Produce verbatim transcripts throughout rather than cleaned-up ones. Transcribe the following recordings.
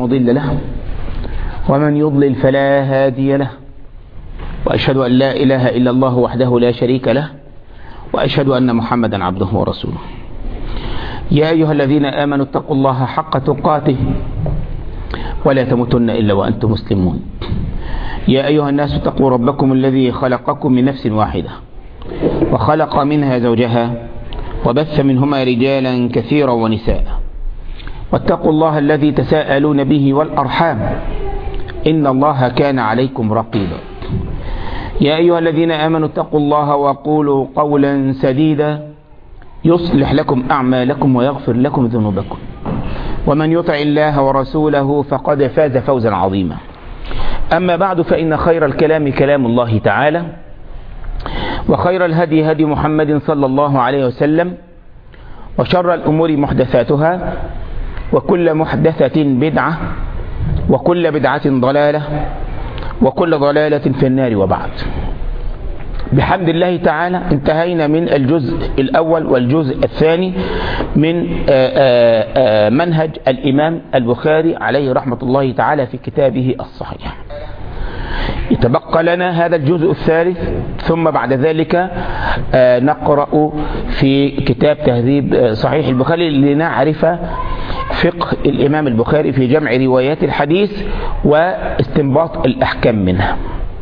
مضل له ومن يضلل فلا هادي له، وأشهد أن لا إله إلا الله وحده لا شريك له، وأشهد أن محمدا عبده ورسوله. يا أيها الذين آمنوا اتقوا الله حق تقاته ولا تموتن إلا وأنتم مسلمون. يا أيها الناس اتقوا ربكم الذي خلقكم من نفس واحدة وخلق منها زوجها وبث منهما رجالا كثيرا ونساء، واتقوا الله الذي تساءلون به والأرحام إن الله كان عليكم رقيبا. يا أيها الذين آمنوا اتقوا الله وقولوا قولا سديدا يصلح لكم أعمالكم ويغفر لكم ذنوبكم، ومن يطع الله ورسوله فقد فاز فوزا عظيما. أما بعد، فإن خير الكلام كلام الله تعالى، وخير الهدي هدي محمد صلى الله عليه وسلم، وشر الأمور محدثاتها، وكل محدثة بدعة، وكل بدعة ضلالة، وكل ضلالة في النار. وبعد، بحمد الله تعالى انتهينا من الجزء الأول والجزء الثاني من منهج الإمام البخاري عليه رحمة الله تعالى في كتابه الصحيح. يتبقى لنا هذا الجزء الثالث، ثم بعد ذلك نقرأ في كتاب تهذيب صحيح البخاري لنعرف فقه الإمام البخاري في جمع روايات الحديث واستنباط الأحكام منها.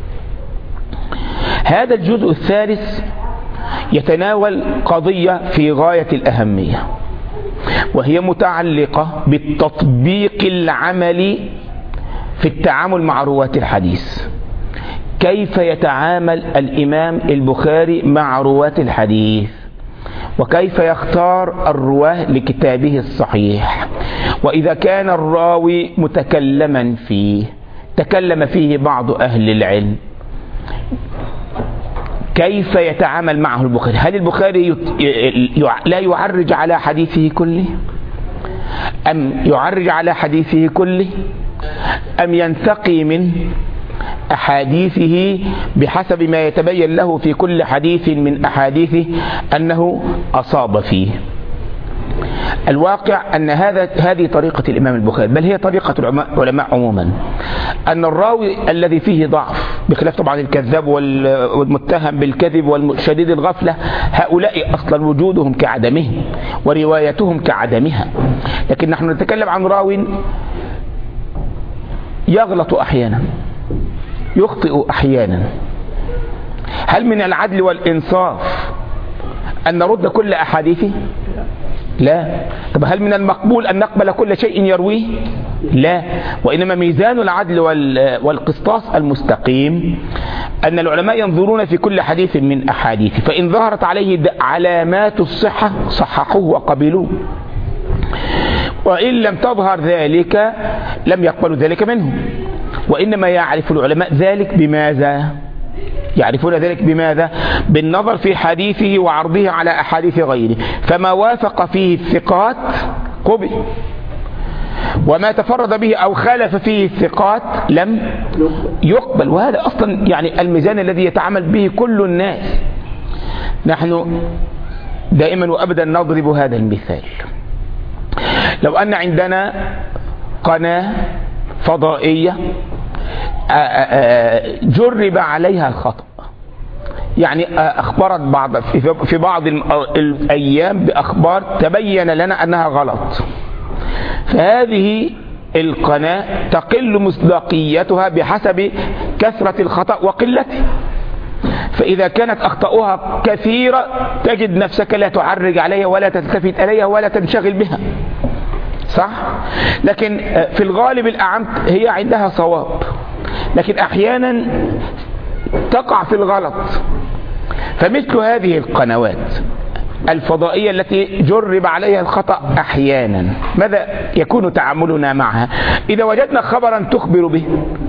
هذا الجزء الثالث يتناول قضية في غاية الأهمية، وهي متعلقة بالتطبيق العملي في التعامل مع رواة الحديث. كيف يتعامل الإمام البخاري مع رواة الحديث، وكيف يختار الرواه لكتابه الصحيح، وإذا كان الراوي متكلما فيه تكلم فيه بعض أهل العلم، كيف يتعامل معه البخاري؟ هل البخاري لا يعرج على حديثه كله، أم يعرج على حديثه كله، أم ينتقي من أحاديثه بحسب ما يتبين له في كل حديث من أحاديثه أنه أصاب فيه؟ الواقع أن هذا هذه طريقة الإمام البخاري، بل هي طريقة العلماء عموما، أن الراوي الذي فيه ضعف، بخلاف طبعا الكذاب والمتهم بالكذب والشديد الغفلة، هؤلاء أصلا وجودهم كعدمهم وروايتهم كعدمها، لكن نحن نتكلم عن راوي يغلط أحيانا، يخطئ أحيانا. هل من العدل والإنصاف أن نرد كل أحاديثه؟ لا. طب هل من المقبول أن نقبل كل شيء يرويه؟ لا. وإنما ميزان العدل والقسطاس المستقيم أن العلماء ينظرون في كل حديث من أحاديثه، فإن ظهرت عليه علامات الصحة صححوه وقبلوه، وإن لم تظهر ذلك لم يقبلوا ذلك منه. وإنما يعرف العلماء ذلك بماذا؟ يعرفون ذلك بماذا؟ بالنظر في حديثه وعرضه على أحاديث غيره، فما وافق فيه الثقات قبل، وما تفرد به أو خالف فيه الثقات لم يقبل. وهذا أصلا يعني الميزان الذي يتعامل به كل الناس. نحن دائما وأبدا نضرب هذا المثال. لو أن عندنا قناة فضائية جرب عليها الخطأ، يعني أخبرت بعض في بعض الأيام بأخبار تبين لنا أنها غلط، فهذه القناة تقل مصداقيتها بحسب كثرة الخطأ وقلته. فإذا كانت أخطاؤها كثيرة تجد نفسك لا تعرج عليها ولا تلتفت إليها ولا تنشغل بها، صح؟ لكن في الغالب الأعم هي عندها صواب، لكن أحيانا تقع في الغلط. فمثل هذه القنوات الفضائية التي جرب عليها الخطأ أحيانا، ماذا يكون تعاملنا معها؟ إذا وجدنا خبرا تخبر به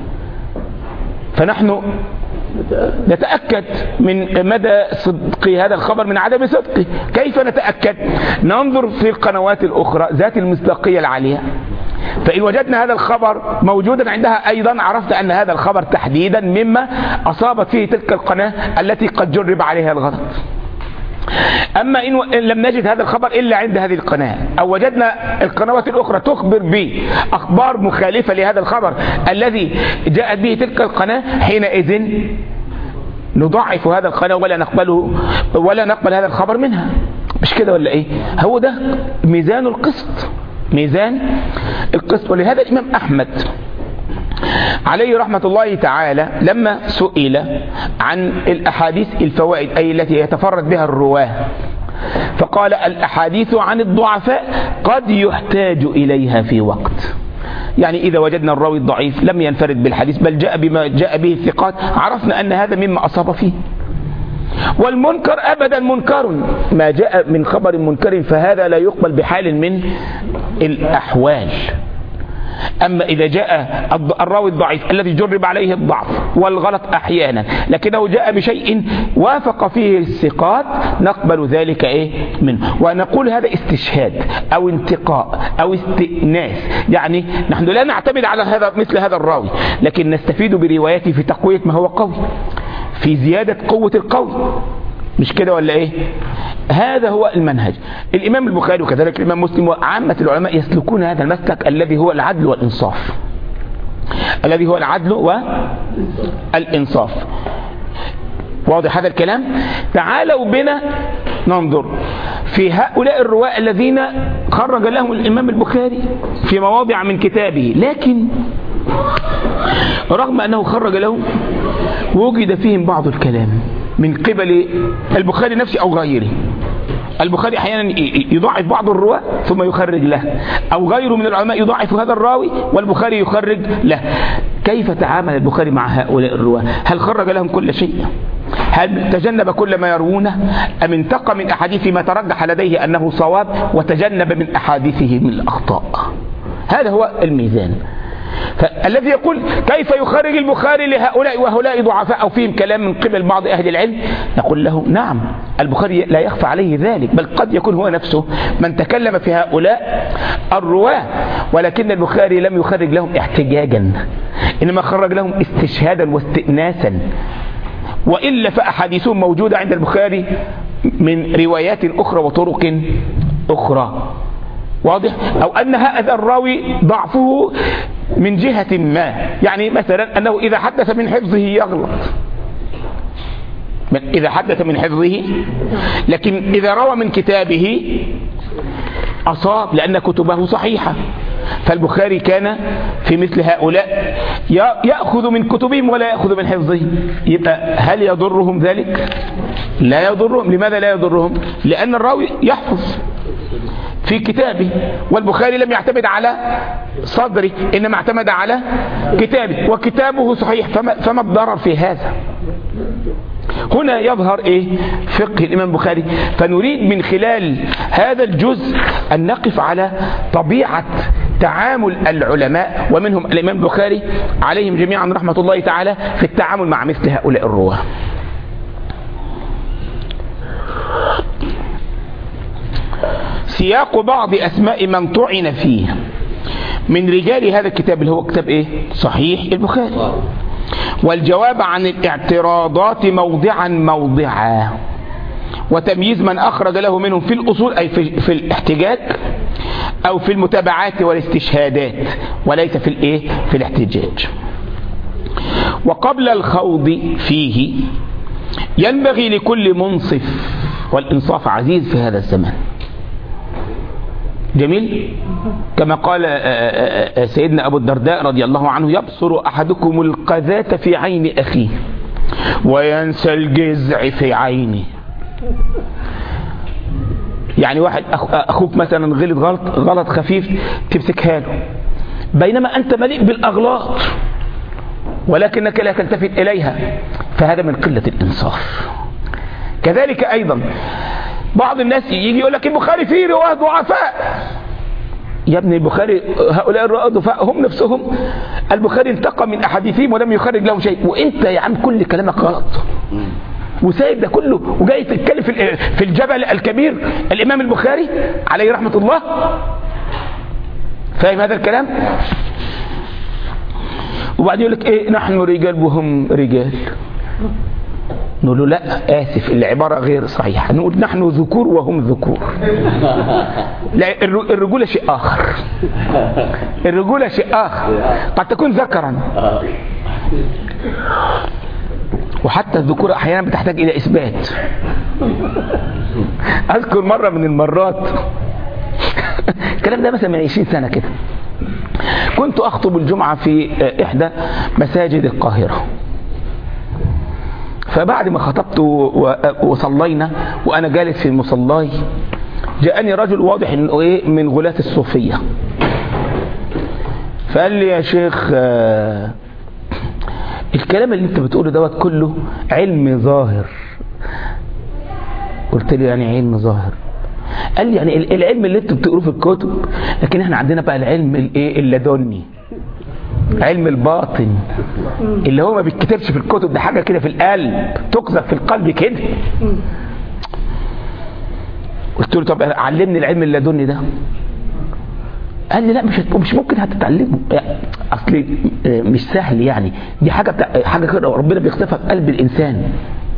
فنحن نتأكد من مدى صدق هذا الخبر من عدم صدقه. كيف نتأكد؟ ننظر في القنوات الأخرى ذات المصداقية العالية، فإن وجدنا هذا الخبر موجودا عندها أيضا عرفت أن هذا الخبر تحديدا مما أصابت فيه تلك القناة التي قد جرب عليها الغلط. أما إن لم نجد هذا الخبر إلا عند هذه القناة، أو وجدنا القنوات الأخرى تخبر بأخبار مخالفة لهذا الخبر الذي جاءت به تلك القناة، حينئذ نضعف هذا القناة ولا نقبله ولا نقبل هذا الخبر منها. مش كده ولا إيه؟ هو ده ميزان القسط، ميزان القسط. ولهذا الإمام أحمد عليه رحمة الله تعالى لما سئل عن الأحاديث الفوائد أي التي يتفرد بها الرواه، فقال: الأحاديث عن الضعفاء قد يحتاج إليها في وقت. يعني إذا وجدنا الراوي الضعيف لم ينفرد بالحديث بل جاء بما جاء به الثقات، عرفنا أن هذا مما أصاب فيه. والمنكر أبدا منكر، ما جاء من خبر منكر فهذا لا يقبل بحال من الأحوال. أما إذا جاء الراوي الضعيف الذي جرب عليه الضعف والغلط أحيانا لكنه جاء بشيء وافق فيه الثقات، نقبل ذلك إيه منه، ونقول هذا استشهاد أو انتقاء أو استئناس. يعني نحن لا نعتمد على هذا مثل هذا الراوي، لكن نستفيد بروايته في تقوية ما هو قوي، في زيادة قوة القوي. مش كده ولا ايه؟ هذا هو المنهج. الامام البخاري وكذلك الامام مسلم وعامة العلماء يسلكون هذا المسلك الذي هو العدل والانصاف، الذي هو العدل والانصاف. واضح هذا الكلام؟ تعالوا بنا ننظر في هؤلاء الرواة الذين خرج لهم الامام البخاري في مواضع من كتابه، لكن رغم انه خرج لهم وجد فيهم بعض الكلام من قبل البخاري نفسه أو غيره. البخاري أحيانا يضعف بعض الرواة ثم يخرج له، أو غيره من العلماء يضعف هذا الراوي والبخاري يخرج له. كيف تعامل البخاري مع هؤلاء الرواة؟ هل خرج لهم كل شيء؟ هل تجنب كل ما يروونه؟ أم انتقى من أحاديث ما ترجح لديه أنه صواب وتجنب من أحاديثه من الأخطاء؟ هذا هو الميزان. فالذي يقول كيف يخرج البخاري لهؤلاء وهؤلاء ضعفاء أو فيهم كلام من قبل بعض أهل العلم، نقول له نعم، البخاري لا يخفى عليه ذلك، بل قد يكون هو نفسه من تكلم في هؤلاء الرواة، ولكن البخاري لم يخرج لهم احتجاجا، إنما خرج لهم استشهادا واستئناسا. وإلا فأحاديثهم موجودة عند البخاري من روايات أخرى وطرق أخرى. واضح؟ أو أن هذا الراوي ضعفه من جهة ما، يعني مثلا أنه إذا حدث من حفظه يغلط، إذا حدث من حفظه، لكن إذا روى من كتابه أصاب لأن كتبه صحيحة. فالبخاري كان في مثل هؤلاء يأخذ من كتبهم ولا يأخذ من حفظهم. يبقى هل يضرهم ذلك؟ لا يضرهم. لماذا لا يضرهم؟ لأن الراوي يحفظ في كتابه، والبخاري لم يعتمد على صدره إنما اعتمد على كتابه، وكتابه صحيح، فما, فما الضرر في هذا؟ هنا يظهر إيه؟ فقه الإمام البخاري. فنريد من خلال هذا الجزء أن نقف على طبيعة تعامل العلماء ومنهم الإمام البخاري عليهم جميعا رحمة الله تعالى في التعامل مع مثل هؤلاء الرواه. سياق بعض أسماء من طعن فيه من رجال هذا الكتاب اللي هو كتاب إيه؟ صحيح البخاري، والجواب عن الاعتراضات موضعا موضعا، وتمييز من أخرج له منهم في الأصول أي في, في الاحتجاج أو في المتابعات والاستشهادات، وليس في الإيه؟ في الاحتجاج. وقبل الخوض فيه ينبغي لكل منصف، والإنصاف عزيز في هذا الزمان، جميل، كما قال سيدنا أبو الدرداء رضي الله عنه: يبصر أحدكم القذاة في عين أخيه وينسى الجزع في عينه. يعني واحد أخوك مثلا غلط غلط غلط خفيف تمسكها له، بينما أنت مليء بالأغلاط ولكنك لا تلتفت إليها، فهذا من قلة الإنصاف. كذلك أيضا بعض الناس يجي يقول لك البخاري فيه رواه ضعفاء. يا ابن البخاري هؤلاء الرواه ضعفاء هم نفسهم البخاري انتقى من أحاديثهم ولم يخرج لهم شيء، وانت يا عم كل كلامك غلط وسايب ده كله وجاي تتكلم في الجبل الكبير الإمام البخاري عليه رحمة الله. فاهم هذا الكلام؟ وبعدين يقول لك ايه، نحن رجال وهم رجال. نقول له لا آسف العبارة غير صحيحة، نقول نحن ذكور وهم ذكور. لا، الرجولة شيء آخر، الرجولة شيء آخر، قد تكون ذكرا، وحتى الذكورة أحيانا بتحتاج إلى إثبات. أذكر مرة من المرات الكلام ده مثلا من عشرين سنة كده، كنت أخطب الجمعة في إحدى مساجد القاهرة، فبعد ما خطبت وصلينا وأنا جالس في المصلاي جاءني رجل واضح إنه إيه من غلاة الصوفية، فقال لي يا شيخ الكلام اللي انت بتقوله دوت كله علم ظاهر. قلت له يعني علم ظاهر؟ قال لي يعني العلم اللي انتوا بتقروه في الكتب، لكن احنا عندنا بقى العلم الايه اللدني، علم الباطن اللي هو ما بيتكتبش في الكتب، ده حاجه كده في القلب، تقذف في القلب كده. قلت له طب علمني العلم اللدني ده. قال لي لا مش مش ممكن هتتعلمه، اصل مش سهل يعني، دي حاجه بتاع حاجه كده ربنا بيخطفها في قلب الانسان،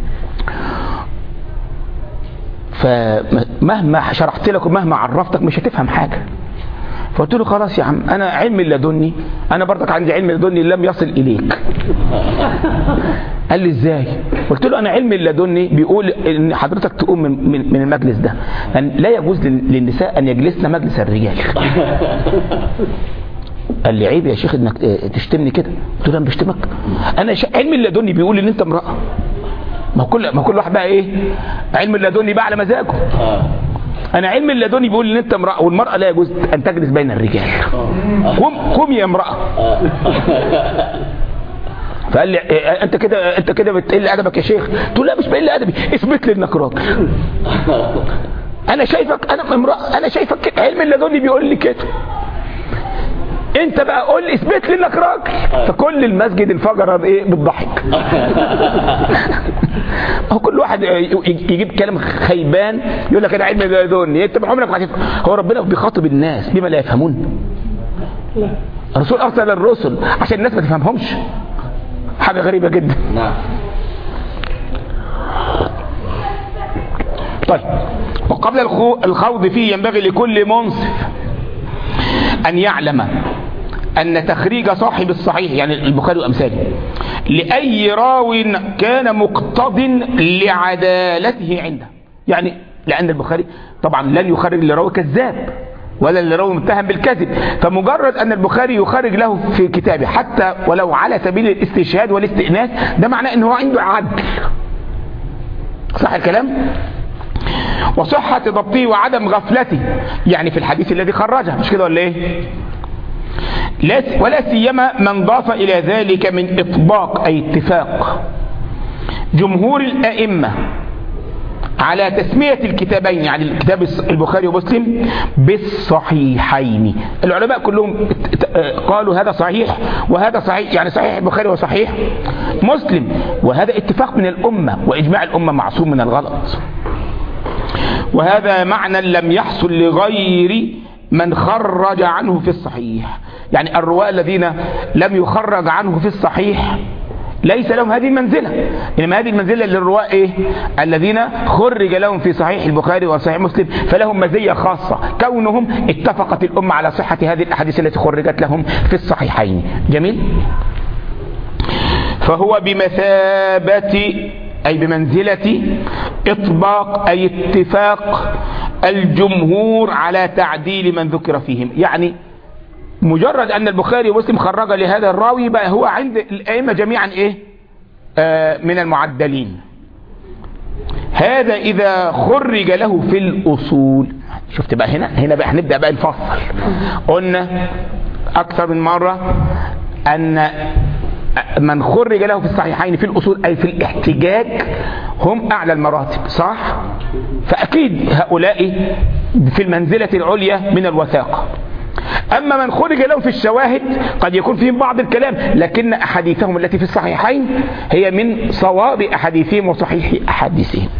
فمهما شرحت لك ومهما عرفتك مش هتفهم حاجه. فقلت له خلاص يا عم انا علم اللدني، انا برضك عندي علم اللدني لم يصل اليك. قال لي ازاي؟ قلت له انا علم اللدني بيقول ان حضرتك تقوم من, من, من المجلس ده ان لا يجوز للنساء ان يجلسن مجلس الرجال. قال لي عيب يا شيخ انك تشتمني كده. قلت له انا بشتمك؟ انا علم اللدني بيقول ان انت امراه. ما كل ما كل واحد بقى ايه علم اللدني بقى على مزاجه. انا علم اللدني بيقول ان انت امراه، والمراه لا يجوز ان تجلس بين الرجال. قم قم يا امراه. فقال لي انت كده انت كده بتقل ادبك يا شيخ. قلت له لا مش بقل ادبي، اثبت لي انك راجل. انا شايفك انا امراه، انا شايفك كده، علم اللدني بيقول لي كده، انت بقى قول لي اثبت لي انك راجل. فكل المسجد انفجر بايه بالضحك. هو كل واحد يجيب كلام خيبان يقول لك انا علم اللدني، انت عمرك ما هتفهم. هو ربنا بيخاطب الناس بما لا يفهمون. الرسول ارسل الرسل عشان الناس ما تفهمهمش، حاجه غريبه جدا. نعم. طيب، وقبل الخوض فيه ينبغي لكل منصف أن يعلم أن تخريج صاحب الصحيح يعني البخاري وأمثاله لأي راو كان مقتض لعدالته عنده، يعني لأن البخاري طبعا لن يخرج لراوي كذاب ولا لراوي متهم بالكذب، فمجرد أن البخاري يخرج له في كتابه حتى ولو على سبيل الاستشهاد والاستئناس، ده معناه أنه عنده عدل. صح الكلام؟ وصحة ضبطه وعدم غفلته، يعني في الحديث الذي خرجه، مش كده ولا ايه؟ ولا سيما من ضاف الى ذلك من اطباق اي اتفاق جمهور الائمة على تسمية الكتابين، يعني الكتاب البخاري ومسلم بالصحيحين. العلماء كلهم قالوا هذا صحيح وهذا صحيح، يعني صحيح البخاري وصحيح مسلم، وهذا اتفاق من الأمة وإجماع الأمة معصوم من الغلط. وهذا معنى لم يحصل لغير من خرج عنه في الصحيح، يعني الرواة الذين لم يخرج عنه في الصحيح ليس لهم هذه المنزلة، إنما هذه المنزلة للرواة إيه؟ الذين خرج لهم في صحيح البخاري وصحيح مسلم، فلهم مزية خاصة كونهم اتفقت الأمة على صحة هذه الأحاديث التي خرجت لهم في الصحيحين. جميل؟ فهو بمثابة أي بمنزلة إطباق أي اتفاق الجمهور على تعديل من ذكر فيهم، يعني مجرد أن البخاري ومسلم خرج لهذا الراوي بقى هو عند الأئمة جميعا إيه؟ آه من المعدلين. هذا إذا خرج له في الأصول. شفت بقى هنا هنا بقى هنبدأ بقى نفصل. قلنا أكثر من مرة أن من خرج له في الصحيحين في الأصول أي في الاحتجاج هم أعلى المراتب، صح؟ فأكيد هؤلاء في المنزلة العليا من الوثاقة. أما من خرج لهم في الشواهد قد يكون فيهم بعض الكلام، لكن أحاديثهم التي في الصحيحين هي من صواب أحاديثهم وصحيح أحاديثهم.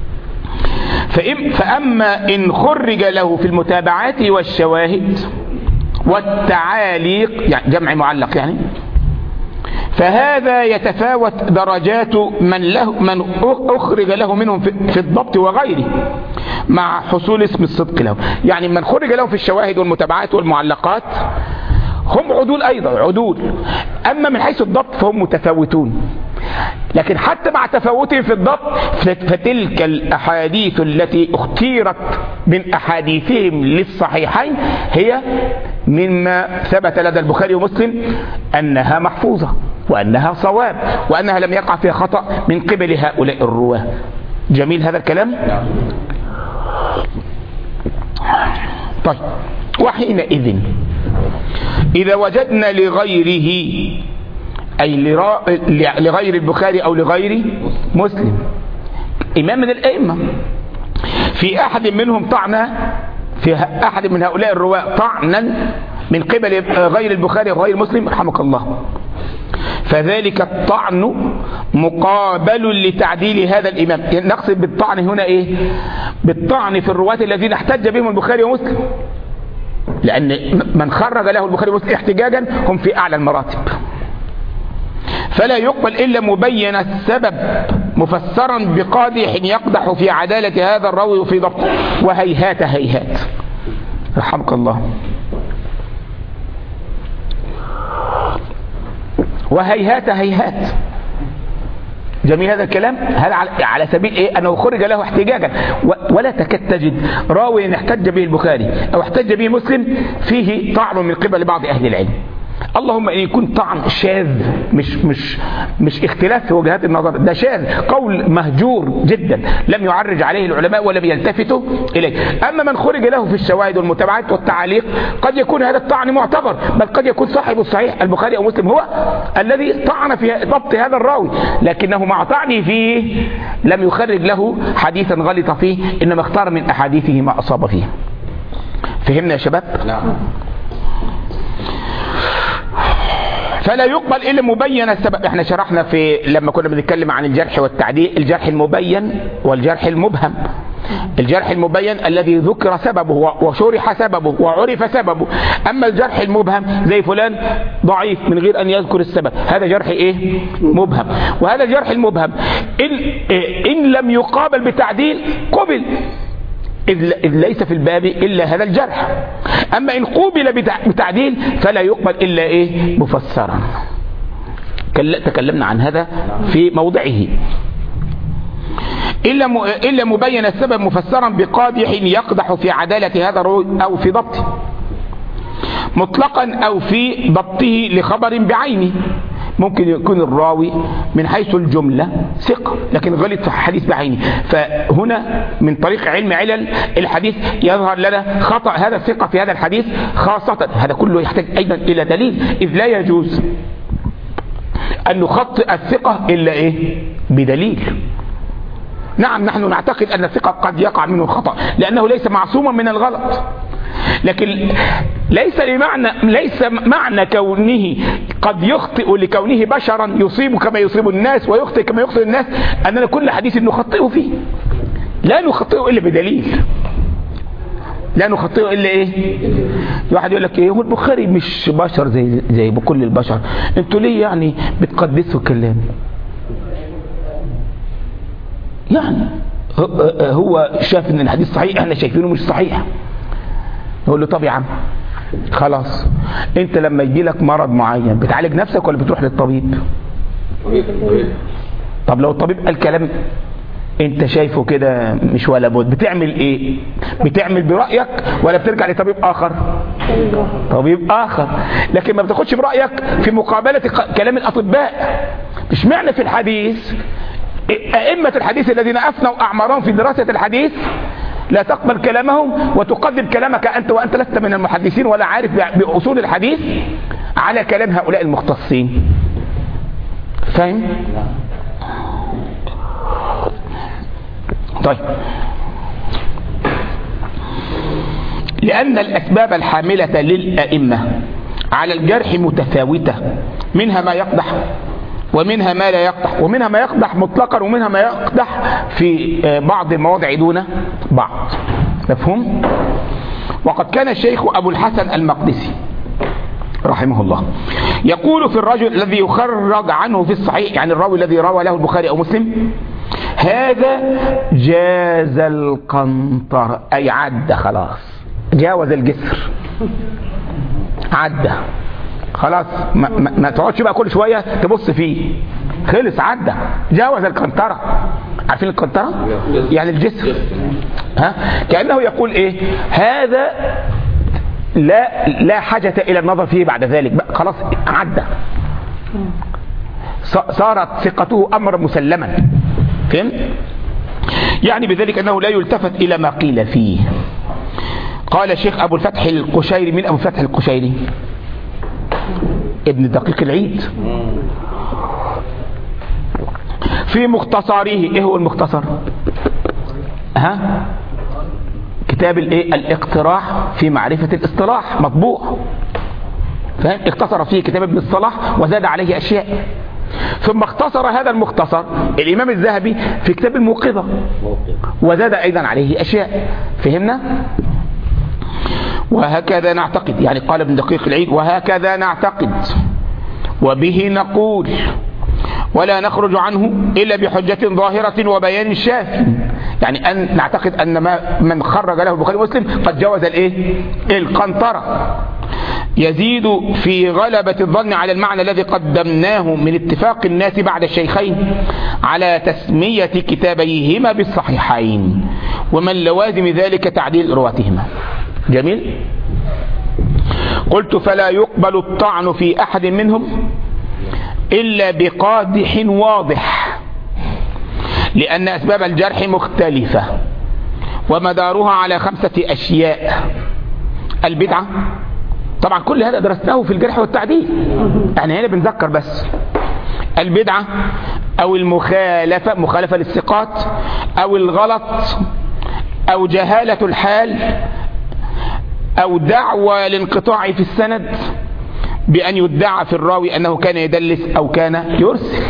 فأما إن خرج له في المتابعات والشواهد والتعاليق، يعني جمع معلق، يعني فهذا يتفاوت درجات من له من أخرج له منهم في الضبط وغيره مع حصول اسم الصدق له. يعني من خرج له في الشواهد والمتابعات والمعلقات هم عدول أيضا عدول، أما من حيث الضبط فهم متفاوتون. لكن حتى مع تفاوتهم في الضبط فتلك الأحاديث التي اختيرت من أحاديثهم للصحيحين هي مما ثبت لدى البخاري ومسلم أنها محفوظة وأنها صواب وأنها لم يقع فيها خطأ من قبل هؤلاء الرواه. جميل هذا الكلام؟ طيب، وحينئذ إذا وجدنا لغيره أي لغير البخاري أو لغير مسلم إمام من الأئمة في أحد منهم طعنا، في أحد من هؤلاء الرواة طعنا من قبل غير البخاري وغير مسلم رحمك الله، فذلك الطعن مقابل لتعديل هذا الإمام. نقصد بالطعن هنا إيه؟ بالطعن في الرواة الذين احتج بهم البخاري ومسلم، لأن من خرج له البخاري ومسلم احتجاجا هم في أعلى المراتب. فلا يقبل إلا مبين السبب مفسرا بقادح يقدح في عدالة هذا الراوي وفي ضبطه. وهيهات هيهات رحمك الله، وهيهات هيهات. جميل هذا الكلام. هذا على سبيل ايه؟ انه خرج له احتجاجا، ولا تكاد تجد راوي احتج به البخاري او احتج به مسلم فيه طعن من قبل بعض اهل العلم. اللهم ان يكون طعن شاذ، مش مش مش اختلاف في وجهات النظر، ده شاذ، قول مهجور جدا لم يعرج عليه العلماء ولم يلتفتوا اليه. اما من خرج له في الشواهد والمتابعات والتعاليق قد يكون هذا الطعن معتبر، بل قد يكون صاحب الصحيح البخاري او مسلم هو الذي طعن في ضبط هذا الراوي، لكنه مع طعنه فيه لم يخرج له حديثا غلط فيه، انما اختار من احاديثه ما اصاب فيه. فهمنا يا شباب؟ نعم. فلا يقبل إلا مبين السبب. احنا شرحنا في لما كنا بنتكلم عن الجرح والتعديل الجرح المبين والجرح المبهم. الجرح المبين الذي ذكر سببه وشرح سببه وعرف سببه، اما الجرح المبهم زي فلان ضعيف من غير ان يذكر السبب، هذا جرح ايه؟ مبهم. وهذا الجرح المبهم ان, إن لم يقابل بتعديل قبل، إذ ليس في الباب إلا هذا الجرح. أما إن قوبل بتعديل فلا يقبل إلا إيه؟ مفسرا. تكلمنا عن هذا في موضعه. إلا مبين السبب مفسرا بقادح يقدح في عدالة هذا الراوي أو في ضبطه مطلقا أو في ضبطه لخبر بعينه. ممكن يكون الراوي من حيث الجملة ثقة لكن غلط في حديث بعينه، فهنا من طريق علم علل الحديث يظهر لنا خطأ هذا الثقة في هذا الحديث خاصة. هذا كله يحتاج أيضا إلى دليل، إذ لا يجوز أن نخطئ الثقة إلا إيه؟ بدليل. نعم نحن نعتقد أن الثقة قد يقع منه الخطأ لأنه ليس معصوما من الغلط، لكن ليس لمعنى ليس معنى كونه قد يخطئ لكونه بشرا يصيب كما يصيب الناس ويخطئ كما يخطئ الناس أننا كل حديث نخطئه فيه. لا نخطئه إلا بدليل، لا نخطئه إلا إيه؟ واحد يقول لك إيه هو البخاري مش بشر زي زي بكل البشر، أنتوا ليه يعني بتقدسوا كلام؟ يعني هو شاف ان الحديث صحيح، احنا شايفينه مش صحيح. نقول له طب يا عم خلاص، انت لما يجي لك مرض معين بتعالج نفسك ولا بتروح للطبيب؟ طب لو الطبيب قال كلام انت شايفه كده مش ولا بد، بتعمل ايه؟ بتعمل برأيك ولا بترجع لطبيب اخر؟ طبيب اخر. لكن ما بتاخدش برأيك في مقابلة كلام الاطباء. مش معنى في الحديث أئمة الحديث الذين أفنوا أعمارهم في دراسة الحديث لا تقبل كلامهم وتقدم كلامك أنت وأنت لست من المحدثين ولا عارف بأصول الحديث على كلام هؤلاء المختصين. فاهم؟ طيب، لأن الأسباب الحاملة للأئمة على الجرح متفاوتة، منها ما يقدح ومنها ما لا يقدح، ومنها ما يقدح مطلقا ومنها ما يقدح في بعض المواضع دون بعض. مفهوم؟ وقد كان الشيخ أبو الحسن المقدسي رحمه الله. يقول في الرجل الذي يخرج عنه في الصحيح، يعني الراوي الذي روى له البخاري أو مسلم: هذا جاز القنطر، أي عدى خلاص، جاوز الجسر، عدى خلاص، ما, ما, ما تقعدش بقى كل شوية تبص فيه، خلص عدى، جاوز القنطرة. عارفين القنطرة؟ يعني الجسر. ها؟ كأنه يقول ايه؟ هذا لا لا حاجة إلى النظر فيه بعد ذلك، بقى خلاص عدى، صارت ثقته أمر مسلما. فهمت؟ يعني بذلك أنه لا يلتفت إلى ما قيل فيه. قال الشيخ أبو الفتح القشيري. من أبو الفتح القشيري؟ ابن دقيق العيد. في مختصره، ايه هو المختصر؟ ها؟ كتاب الايه؟ الاقتراح في معرفة الاصطلاح، مطبوع، فاهم؟ اختصر فيه كتاب ابن الصلاح وزاد عليه اشياء. ثم اختصر هذا المختصر الامام الذهبي في كتاب الموقظة وزاد ايضا عليه اشياء. فهمنا؟ وهكذا نعتقد، يعني قال ابن دقيق العيد: وهكذا نعتقد وبه نقول ولا نخرج عنه إلا بحجة ظاهرة وبيان شاف. يعني أن نعتقد أن ما من خرج له البخاري ومسلم قد جوز الايه؟ القنطرة. يزيد في غلبة الظن على المعنى الذي قدمناه من اتفاق الناس بعد الشيخين على تسمية كتابيهما بالصحيحين، ومن لوازم ذلك تعديل رواتهما. جميل. قلت: فلا يقبل الطعن في أحد منهم إلا بقادح واضح، لأن أسباب الجرح مختلفة ومدارها على خمسة أشياء: البدعة، طبعا كل هذا درسناه في الجرح والتعديل، يعني هنا بنذكر بس. البدعة أو المخالفة، مخالفة للثقات، أو الغلط، أو جهالة الحال، أو دعوى الانقطاع في السند بأن يدعى في الراوي أنه كان يدلس أو كان يرسل.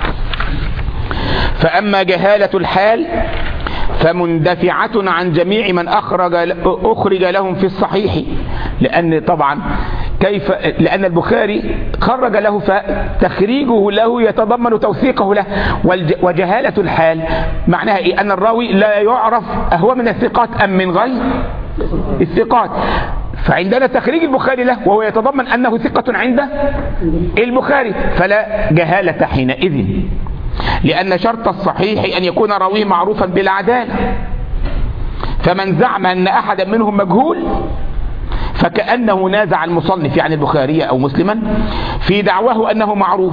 فأما جهالة الحال فمندفعة عن جميع من أخرج أخرج لهم في الصحيح، لأن طبعا كيف لأن البخاري خرج له، فتخريجه له يتضمن توثيقه له. وجهالة الحال معناها إيه؟ أن الراوي لا يعرف أهو من الثقات أم من غير الثقات. فعندنا تخريج البخاري له وهو يتضمن أنه ثقة عند البخاري، فلا جهالة حينئذ، لأن شرط الصحيح أن يكون راويه معروفا بالعدالة. فمن زعم أن أحدا منهم مجهول فكأنه نازع المصنف، يعني البخاري أو مسلما، في دعواه أنه معروف.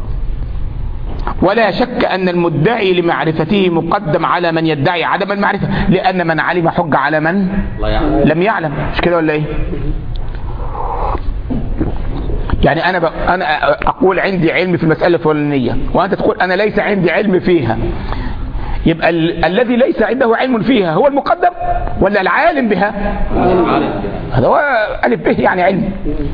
ولا شك أن المدعي لمعرفته مقدم على من يدعي عدم المعرفة، لأن من علم حج على من لم يعلم. مش كده ولا إيه؟ يعني أنا, ب... أنا أقول عندي علم في المسألة الفلانية وأنت تقول أنا ليس عندي علم فيها، يبقى ال... الذي ليس عنده علم فيها هو المقدم ولا العالم بها؟ هذا هو ألف به، يعني علم.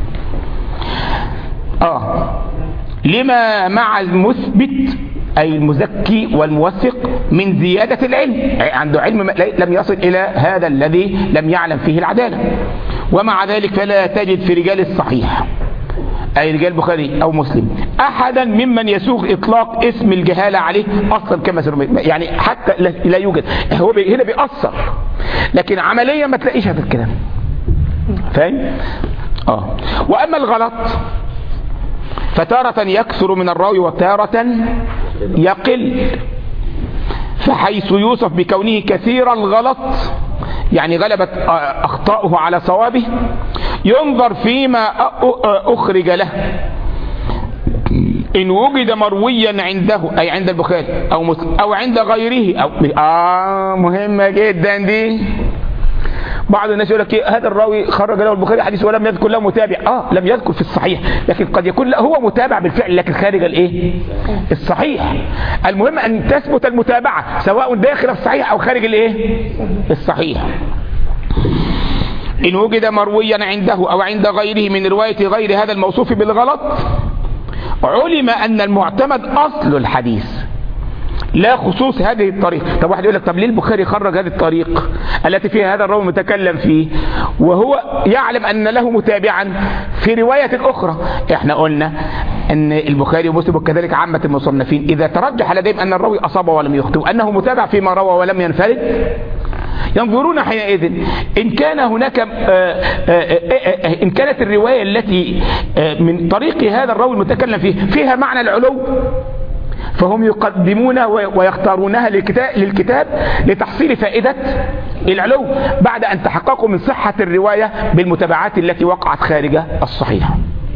آه لما مع المثبت أي المزكي والموثق من زيادة العلم، عنده علم لم يصل إلى هذا الذي لم يعلم فيه العدالة. ومع ذلك فلا تجد في رجال الصحيح أي رجال البخاري أو مسلم أحدا ممن يسوغ إطلاق اسم الجهالة عليه أصلا كما سرمي، يعني حتى لا يوجد. هو هنا بيأثر لكن عمليا ما تلاقيش هذا الكلام. فاهم؟ آه. وأما الغلط فتارة يكثر من الراوي وتارة يقل، فحيث يوصف بكونه كثير الغلط يعني غلبت أخطاؤه على صوابه ينظر فيما أخرج له إن وجد مرويا عنده أي عند البخاري أو مسلم أو عند غيره أو آه مهمة جدا دي. بعض الناس يقول لك هذا الراوي خرج له البخاري حديث ولم يذكر له متابع. اه لم يذكر في الصحيح، لكن قد يكون له هو متابع بالفعل لكن خارج الايه؟ الصحيح. المهم ان تثبت المتابعه سواء داخل الصحيح او خارج الايه؟ الصحيح. ان وجد مرويا عنده او عند غيره من روايه غير هذا الموصوف بالغلط علم ان المعتمد اصل الحديث لا خصوص هذه الطريق. طب واحد يقول لك طب ليه البخاري خرج هذه الطريق التي فيها هذا الراوي متكلم فيه وهو يعلم أن له متابعا في رواية أخرى؟ احنا قلنا أن البخاري ومسلم وكذلك عامة المصنفين إذا ترجح لديهم أن الراوي أصاب ولم يخطئ وأنه متابع فيما روى ولم ينفرد ينظرون حينئذ إن كان هناك إن كانت الرواية التي من طريق هذا الراوي المتكلم فيه فيها معنى العلو فهم يقدمون ويختارونها للكتاب لتحصيل فائدة العلو بعد أن تحققوا من صحة الرواية بالمتابعات التي وقعت خارج الصحيح.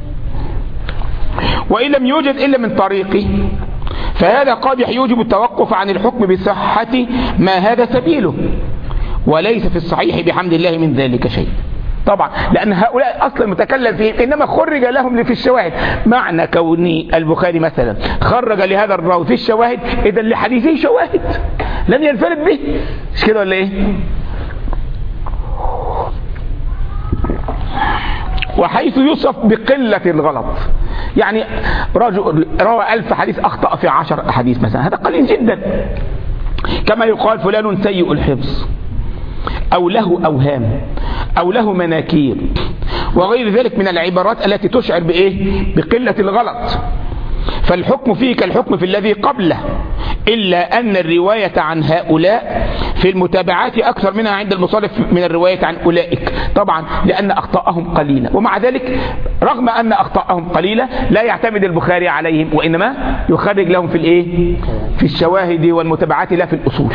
وإن لم يوجد إلا من طريقه فهذا قادح يوجب التوقف عن الحكم بصحة ما هذا سبيله وليس في الصحيح بحمد الله من ذلك شيء. طبعا لأن هؤلاء أصلا متكلم فيه إنما خرج لهم في الشواهد. معنى كون البخاري مثلا خرج لهذا الراوي في الشواهد إذا لحديثه شواهد لم ينفرد به، مش كده ولا إيه؟ وحيث يوصف بقلة الغلط، يعني رجل روى ألف حديث أخطأ في عشر أحاديث مثلا، هذا قليل جدا. كما يقال فلان سيء الحفظ أو له أوهام أو له مناكير وغير ذلك من العبارات التي تشعر بإيه؟ بقلة الغلط. فالحكم فيه كالحكم في الذي قبله إلا أن الرواية عن هؤلاء في المتابعات أكثر منها عند المصنف من الرواية عن أولئك، طبعا لأن أخطاءهم قليلة، ومع ذلك رغم أن أخطاءهم قليلة لا يعتمد البخاري عليهم وإنما يخرج لهم في الإيه؟ في الشواهد والمتابعات لا في الأصول.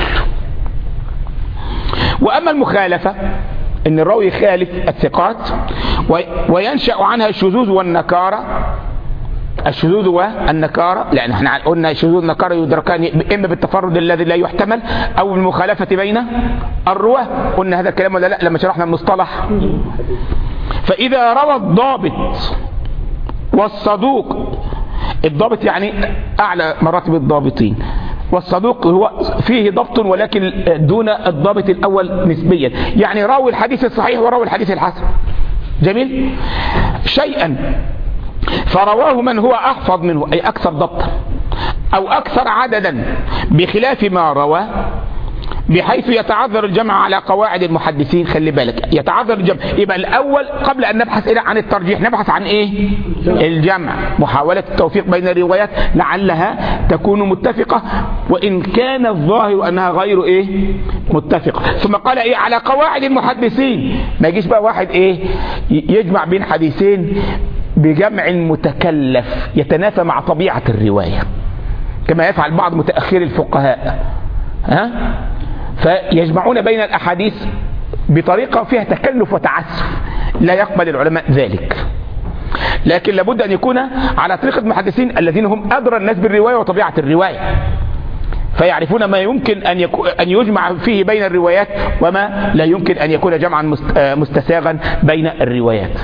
وأما المخالفة إن الراوي يخالف الثقات وينشأ عنها الشذوذ والنكارة، الشذوذ والنكارة لأن احنا قلنا الشذوذ والنكارة يدركان إما بالتفرد الذي لا يحتمل أو بالمخالفة بين الرواة. قلنا هذا الكلام ولا لا لما شرحنا المصطلح؟ فإذا روى الضابط والصدوق، الضابط يعني أعلى مراتب الضابطين، والصدوق هو فيه ضبط ولكن دون الضابط الأول نسبيا، يعني راوي الحديث الصحيح وراوي الحديث الحسن. جميل. شيئا فرواه من هو أحفظ منه أي أكثر ضبطا أو أكثر عددا بخلاف ما روى بحيث يتعذر الجمع على قواعد المحدثين. خلي بالك يتعذر الجمع، يبقى الأول قبل أن نبحث إلى عن الترجيح نبحث عن إيه؟ الجمع، محاولة التوفيق بين الروايات لعلها تكون متفقة وإن كان الظاهر أنها غير إيه؟ متفقة. ثم قال إيه؟ على قواعد المحدثين. ما يجيش بقى واحد إيه؟ يجمع بين حديثين بجمع متكلف يتنافى مع طبيعة الرواية كما يفعل بعض متأخر الفقهاء، ها؟ فيجمعون بين الأحاديث بطريقة فيها تكلف وتعسف لا يقبل العلماء ذلك. لكن لابد أن يكون على طريقة المحدثين الذين هم أدرى الناس بالرواية وطبيعة الرواية، فيعرفون ما يمكن أن, أن يجمع فيه بين الروايات وما لا يمكن أن يكون جمعا مستساغا بين الروايات.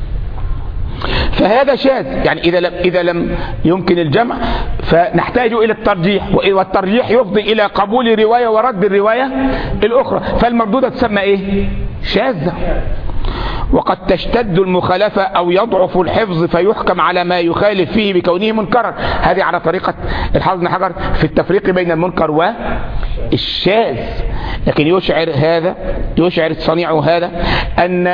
فهذا شاذ، يعني إذا لم, إذا لم يمكن الجمع فنحتاج إلى الترجيح، والترجيح يفضي إلى قبول رواية ورد الرواية الأخرى، فالمردودة تسمى إيه؟ شاذة. وقد تشتد المخالفة أو يضعف الحفظ فيحكم على ما يخالف فيه بكونه منكرا. هذه على طريقة الحافظ بن حجر في التفريق بين المنكر والشاذ. لكن يشعر هذا يشعر صنيع هذا أن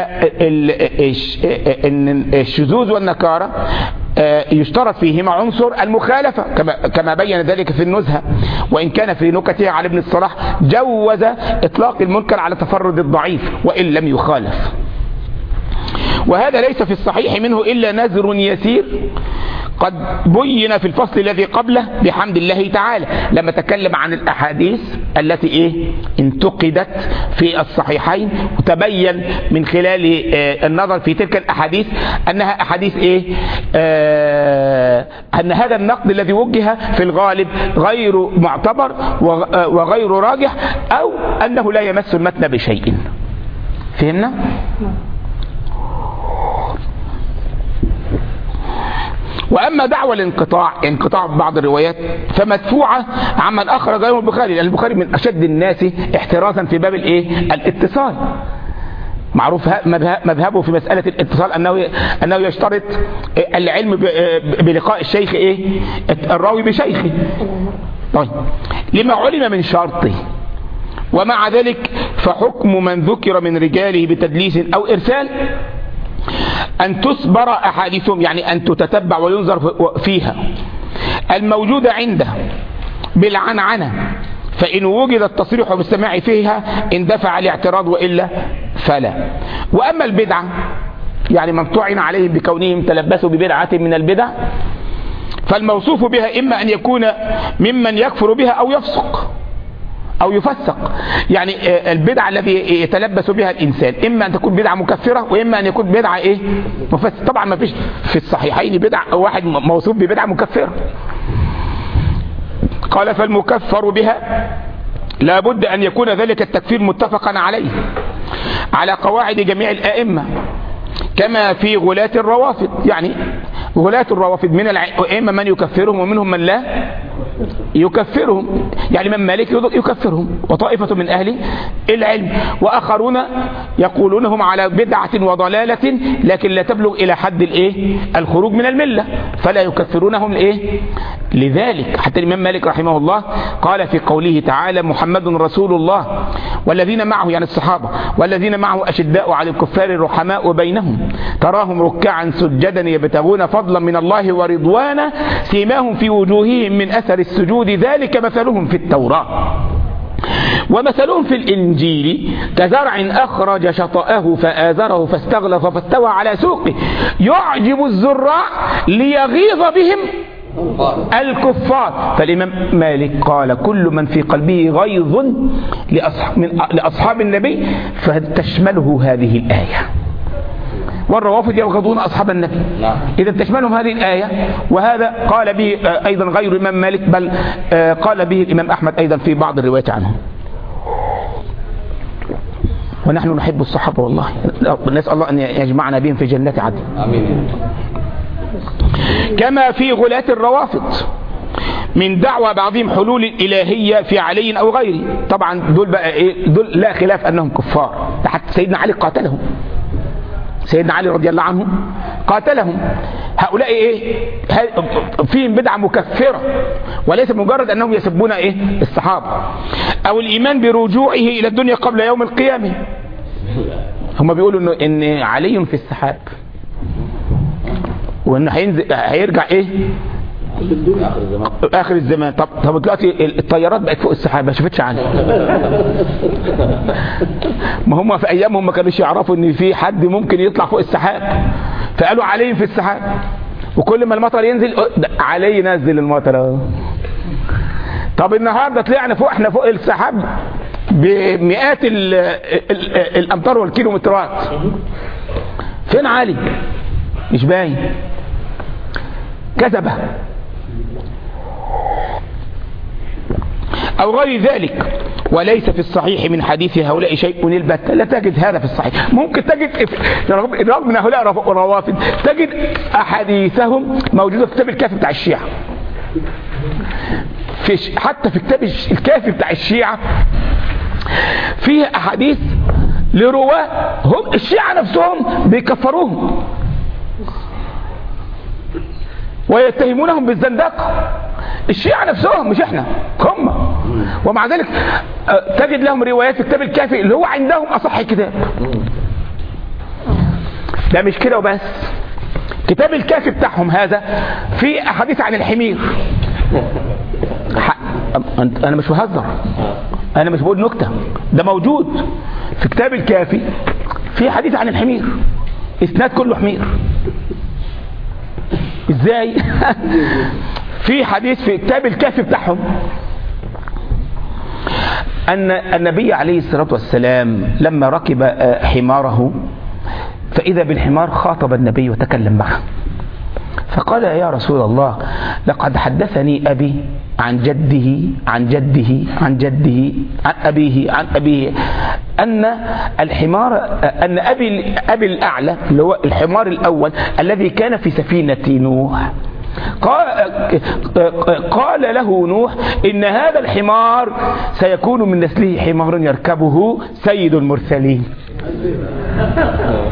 الشذوذ والنكارة يشترط فيهما عنصر المخالفة كما بين ذلك في النزهة، وإن كان في نكته على ابن الصلاح جوز إطلاق المنكر على تفرد الضعيف وإن لم يخالف. وهذا ليس في الصحيح منه إلا نذر يسير قد بين في الفصل الذي قبله بحمد الله تعالى لما تكلم عن الأحاديث التي إيه انتقدت في الصحيحين، وتبين من خلال آه النظر في تلك الأحاديث أنها أحاديث إيه آه أن هذا النقد الذي وجه في الغالب غير معتبر وغير راجح أو أنه لا يمس المتن بشيء. فهمنا؟ وأما دعوى الانقطاع انقطاع بعض الروايات فمدفوعة عمن أخرج غير البخاري، لأن البخاري من أشد الناس احترازا في باب الايه الاتصال. معروف مذهبه في مسألة الاتصال أنه أنه يشترط العلم بلقاء الشيخ إيه الراوي بشيخه، طيب لما علم من شرطه، ومع ذلك فحكم من ذكر من رجاله بتدليس أو إرسال أن تسبر أحاديثهم، يعني أن تتتبع وينظر فيها الموجودة عنده بالعنعنة، فإن وجد التصريح بالسماع فيها اندفع الاعتراض، وإلا فلا. وأما البدعة يعني من طعن عليهم بكونهم تلبسوا ببدعة من البدع، فالموصوف بها إما أن يكون ممن يكفر بها أو يفسق أو يفسق. يعني البدعة الذي يتلبس بها الإنسان إما أن تكون بدعة مكفرة، وإما أن يكون بدعة إيه مفسق. طبعا ما فيش في الصحيحين بدعة واحد موصوف ببدعة مكفرة. قال فالمكفر بها لا بد أن يكون ذلك التكفير متفقا عليه على قواعد جميع الآئمة، كما في غلاة الروافض. يعني غلاة الروافض من الأئمة من يكفرهم ومنهم من لا يكفرهم، يعني من مالك يكفرهم وطائفة من أهل العلم، وآخرون يقولونهم على بدعة وضلالة لكن لا تبلغ إلى حد الإيه الخروج من الملة، فلا يكفرونهم لإيه لذلك. حتى الإمام مالك رحمه الله قال في قوله تعالى محمد رسول الله والذين معه، يعني الصحابة، والذين معه أشداء على الكفار رحماء بينهم تراهم ركعا سجدا يبتغون فضلا من الله ورضوانا سيماهم في وجوههم من أثر السجود ذلك مثلهم في التوراة ومثلهم في الإنجيل كزرع أخرج شطأه فآزره فاستغلظ فاستوى على سوقه يعجب الزراع ليغيظ بهم الكفار. فالإمام مالك قال كل من في قلبه غيظ لأصحاب النبي فتشمله هذه الآية، والروافض يبغضون أصحاب النبي إذا تشملهم هذه الآية. وهذا قال به أيضا غير الإمام مالك، بل قال به الإمام أحمد أيضا في بعض الروايات عنه. ونحن نحب الصحابة والله، نسأل الله أن يجمعنا بهم في جنات عدن آمين. كما في غلاة الروافض من دعوى بعضهم حلول الإلهية في علي أو غيره. طبعا دول بقى إيه؟ دول لا خلاف أنهم كفار، حتى سيدنا علي قاتلهم، سيدنا علي رضي الله عنه قاتلهم. هؤلاء ايه فيهم بدعة مكفرة، وليس مجرد انهم يسبون ايه الصحابة او الايمان برجوعه الى الدنيا قبل يوم القيامة. هم بيقولوا انه ان علي في السحاب وانه هينزل هيرجع ايه اخر الزمان اخر الزمان. طب طب دلوقتي الطيارات بقت فوق السحاب ما شفتش عنها. ما هم في ايامهم ما كانوش يعرفوا ان في حد ممكن يطلع فوق السحاب، فقالوا علي في السحاب، وكل ما المطر ينزل علي ينزل المطر. طب النهارده طلعنا فوق، احنا فوق السحاب بمئات ال ال الامتار والكيلومترات، فين علي؟ مش باين، كذبه أو غير ذلك. وليس في الصحيح من حديث هؤلاء شيء البتة، لا تجد هذا في الصحيح. ممكن تجد رغم من هؤلاء روافض تجد أحاديثهم موجودة في كتاب الكافي بتاع الشيعة، في حتى في كتاب الكافي بتاع الشيعة فيه أحاديث لرواة هم الشيعة نفسهم بيكفروهم ويتهمونهم بالزندقة. الشيعة نفسهم مش احنا، هم. ومع ذلك تجد لهم روايات في كتاب الكافي اللي هو عندهم أصح كتاب. ده مش كده وبس، كتاب الكافي بتاعهم هذا فيه أحاديث عن الحمير. أنا مش بهزر، أنا مش بقول نكتة، ده موجود في كتاب الكافي فيه حديث عن الحمير، إسناد كله حمير. ازاي؟ في حديث في كتاب الكافي بتاعهم ان النبي عليه الصلاة والسلام لما ركب حماره فاذا بالحمار خاطب النبي وتكلم معه، فقال يا رسول الله لقد حدثني ابي عن جده عن جده عن جده عن ابيه عن ابيه ان الحمار ان ابي ابي الاعلى اللي هو الحمار الاول الذي كان في سفينة نوح قال, قال له نوح إن هذا الحمار سيكون من نسله حمار يركبه سيد المرسلين.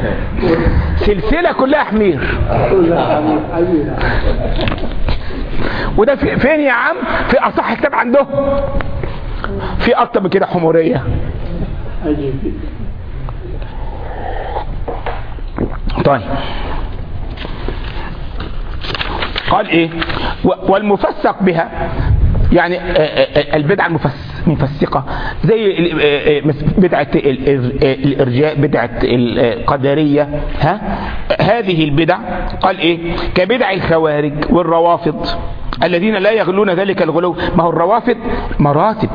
سلسلة كلها حمير. وده في فين يا عم؟ في اصح كتاب عندهم. في اكتر من كده حموريه. طيب قال ايه؟ والمفسق بها يعني البدعة المفسقة زي بدعة الإرجاء، بدعة القدرية، ها هذه البدع قال ايه؟ كبدع الخوارج والروافض الذين لا يغلون ذلك الغلو. ما هو الروافض مراتب،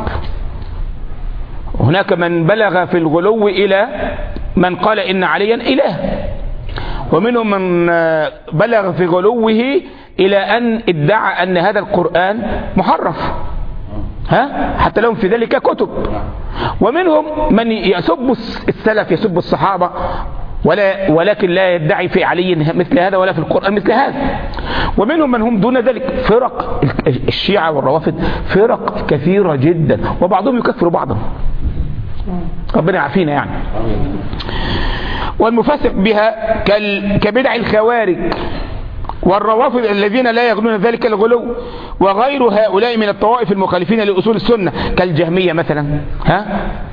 هناك من بلغ في الغلو إلى من قال إن عليا إله، ومنهم من بلغ في غلوه إلى أن ادعى أن هذا القرآن محرف، ها حتى لهم في ذلك كتب. ومنهم من يسب السلف، يسب الصحابة، ولا ولكن لا يدعي في علي مثل هذا ولا في القرآن مثل هذا. ومنهم من هم دون ذلك. فرق الشيعة والروافض فرق كثيرة جدا، وبعضهم يكفر بعضهم، ربنا يعافينا يعني. والمفسق بها كبدع الخوارج والروافض الذين لا يغلون ذلك الغلو، وغير هؤلاء من الطوائف المخالفين لأصول السنة كالجهمية مثلا، ها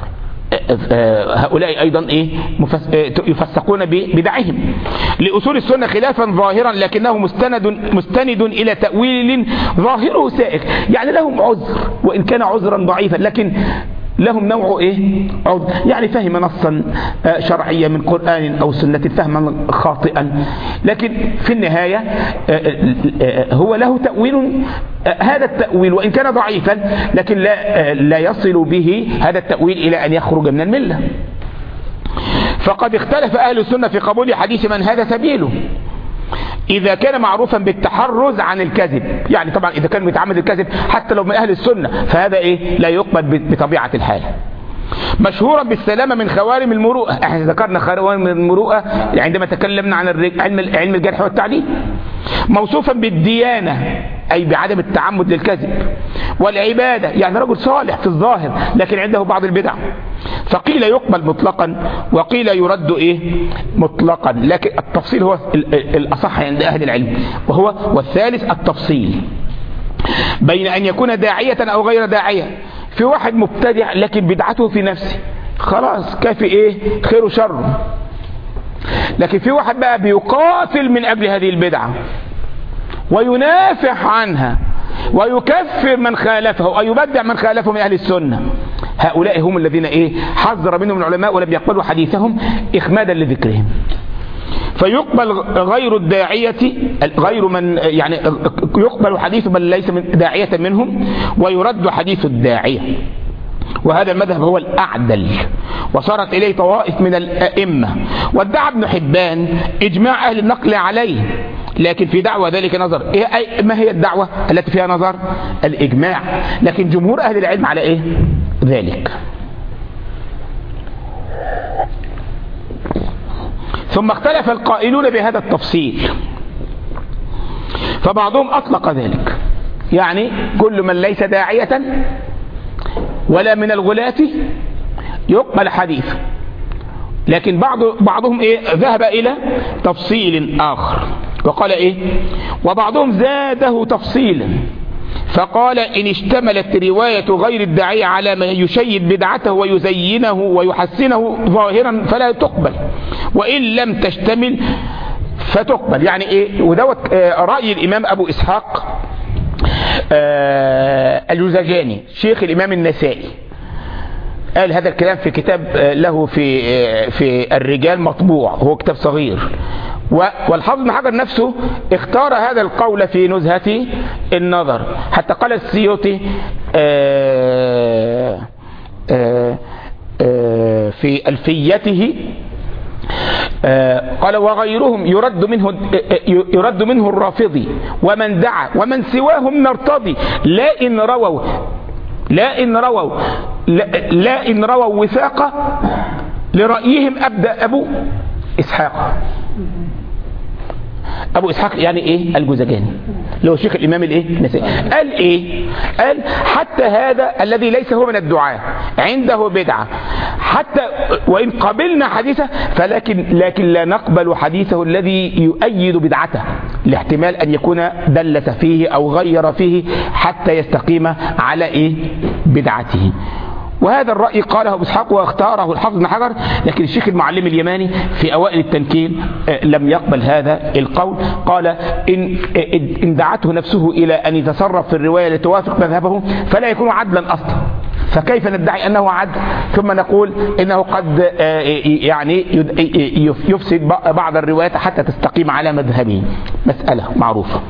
هؤلاء أيضا إيه يفسقون ببدعهم لأصول السنة خلافا ظاهرا، لكنه مستند مستند إلى تأويل ظاهره سائغ. يعني لهم عذر وإن كان عذرا ضعيفا، لكن لهم نوع ايه عذر، يعني فهم نصا شرعيا من قرآن او سنة فهما خاطئا، لكن في النهاية هو له تأويل. هذا التأويل وإن كان ضعيفا لكن لا, لا يصل به هذا التأويل إلى أن يخرج من الملة. فقد اختلف أهل السنة في قبول حديث من هذا سبيله إذا كان معروفا بالتحرز عن الكذب. يعني طبعا إذا كان متعمد الكذب حتى لو من أهل السنة فهذا إيه لا يقبل بطبيعة الحال. مشهورا بالسلامة من خوارم المروءة. احنا ذكرنا خوارم المروءة عندما تكلمنا عن علم علم الجرح والتعديل. موصوفا بالديانة أي بعدم التعمد للكذب، والعبادة يعني رجل صالح في الظاهر لكن عنده بعض البدع. فقيل يقبل مطلقا وقيل يرد إيه مطلقا، لكن التفصيل هو الأصح عند أهل العلم، وهو والثالث التفصيل بين أن يكون داعية أو غير داعية. في واحد مبتدع لكن بدعته في نفسه خلاص كافي إيه خير وشر، لكن في واحد بقى بيقاتل من أجل هذه البدعة وينافح عنها ويكفر من خالفه ويبدع من خالفه من أهل السنة. هؤلاء هم الذين إيه حذر منهم العلماء ولم يقبلوا حديثهم إخمادا لذكرهم. فيقبل غير الداعية غير من يعني يقبل حديث من ليس من داعية منهم ويرد حديث الداعية. وهذا المذهب هو الأعدل وصارت إليه طوائف من الأئمة. وادعى ابن حبان إجماع أهل النقل عليه، لكن في دعوة ذلك نظر. إيه ما هي الدعوة التي فيها نظر؟ الإجماع. لكن جمهور أهل العلم على إيه ذلك. ثم اختلف القائلون بهذا التفصيل، فبعضهم أطلق ذلك، يعني كل من ليس داعية ولا من الغلاة يقبل حديث. لكن بعض بعضهم إيه ذهب إلى تفصيل آخر وقال إيه وبعضهم زاده تفصيلا فقال إن اشتملت رواية غير الداعية على ما يشيد بدعته ويزينه ويحسنه ظاهرا فلا تقبل، وإن لم تشتمل فتقبل. يعني إيه ودوت رأي الإمام أبو إسحاق الجوزجاني شيخ الإمام النسائي، قال هذا الكلام في كتاب له في في الرجال مطبوع، هو كتاب صغير. والحافظ بن حجر نفسه اختار هذا القول في نزهة النظر، حتى قال السيوطي آآ آآ آآ في ألفيته قال وغيرهم يرد منه يرد منه الرافضي ومن دعا ومن سواهم نرتضي لا إن رووا لا إن رووا لا, لا إن رووا وثاقة لرأيهم أبدأ أبو إسحاق. أبو إسحاق يعني إيه الجوزجاني اللي هو شيخ الإمام الإيه النسائي. قال إيه قال حتى هذا الذي ليس هو من الدعاء عنده بدعة حتى وإن قبلنا حديثه فلكن لكن لا نقبل حديثه الذي يؤيد بدعته، لاحتمال أن يكون دلس فيه أو غير فيه حتى يستقيم على إيه بدعته. وهذا الرأي قاله أبو إسحاق واختاره الحافظ بن حجر، لكن الشيخ المعلم اليماني في أوائل التنكيل لم يقبل هذا القول. قال إن, إن دعته نفسه إلى أن يتصرف في الرواية لتوافق مذهبه فلا يكون عدلا أصلا، فكيف ندعي أنه عدل ثم نقول إنه قد يعني يفسد بعض الروايات حتى تستقيم على مذهبه؟ مسألة معروفة.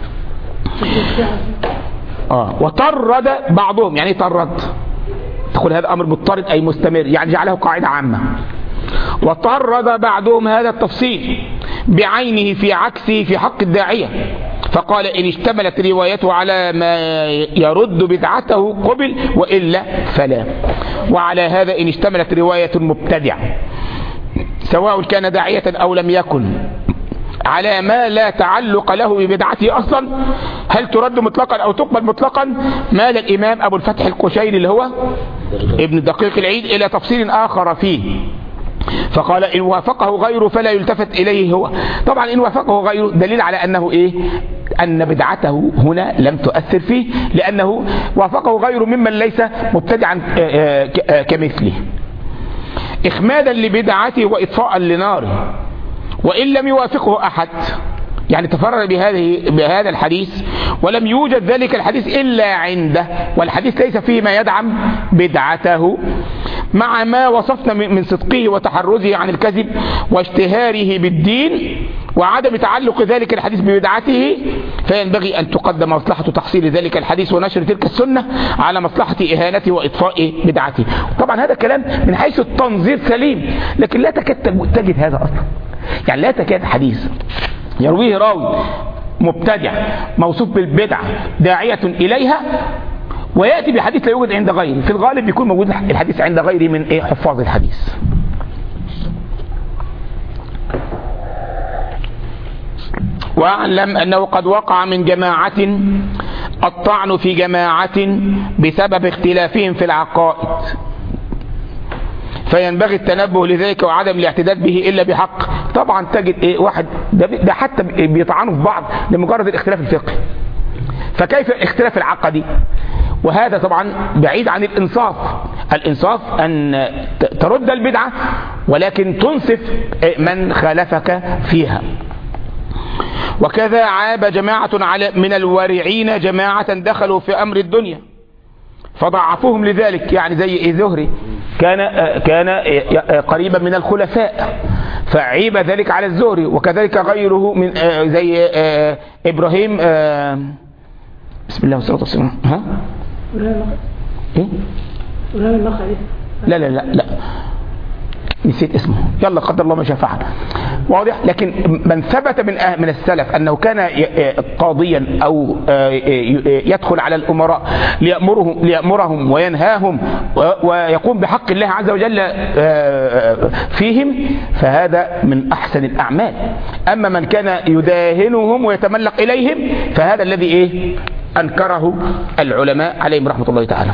آه وطرد بعضهم، يعني طرد تقول هذا أمر مضطرد أي مستمر، يعني جعله قاعدة عامة. وطرد بعضهم هذا التفصيل بعينه في عكسه في حق الداعية، فقال إن اشتملت روايته على ما يرد بدعته قبل وإلا فلا. وعلى هذا إن اشتملت رواية مبتدع سواء كان داعية أو لم يكن على ما لا تعلق له ببدعته أصلا، هل ترد مطلقا أو تقبل مطلقا؟ مال الإمام أبو الفتح القشيري اللي هو ابن دقيق العيد إلى تفصيل آخر فيه، فقال إن وافقه غيره فلا يلتفت إليه هو. طبعا إن وافقه غيره دليل على أنه إيه؟ أن بدعته هنا لم تؤثر فيه، لأنه وافقه غيره ممن ليس مبتدعا كمثله، إخمادا لبدعته وإطفاء لناره. وإن لم يوافقه أحد، يعني تفرد بهذه بهذا الحديث ولم يوجد ذلك الحديث إلا عنده، والحديث ليس فيه ما يدعم بدعته، مع ما وصفنا من صدقه وتحرزه عن الكذب واشتهاره بالدين وعدم تعلق ذلك الحديث ببدعته، فينبغي أن تقدم مصلحة تحصيل ذلك الحديث ونشر تلك السنة على مصلحة إهانته وإطفاء بدعته. طبعا هذا كلام من حيث التنظير سليم، لكن لا تكاد تجد هذا أصلا. يعني لا تكاد حديث يرويه راوي مبتدع موصوف بالبدعة داعية إليها ويأتي بحديث لا يوجد عند غيره. في الغالب بيكون موجود الحديث عند غيره من إيه؟ حفاظ الحديث. واعلم أنه قد وقع من جماعة الطعن في جماعة بسبب اختلافهم في العقائد، فينبغي التنبه لذلك وعدم الاعتداد به إلا بحق. طبعا تجد إيه واحد ده, ده حتى بيطعنوا في بعض لمجرد الاختلاف الفقهي، فكيف اختلاف العقدي؟ وهذا طبعا بعيد عن الإنصاف. الإنصاف أن ترد البدعة ولكن تنصف من خالفك فيها. وكذا عاب جماعة على من الورعين جماعة دخلوا في أمر الدنيا فضعفوهم لذلك، يعني زي زهري كان كان قريبا من الخلفاء فعيب ذلك على الزهري، وكذلك غيره من زي إبراهيم بسم الله والصلاة والسلام. ها ايه لا لا لا لا نسيت اسمه، يلا قدر الله ما شاء فعل، واضح. لكن من ثبت من من السلف أنه كان قاضيا أو يدخل على الأمراء ليأمرهم ليأمرهم وينهاهم ويقوم بحق الله عز وجل فيهم، فهذا من أحسن الأعمال. أما من كان يداهنهم ويتملق إليهم فهذا الذي إيه أنكره العلماء عليهم رحمة الله تعالى.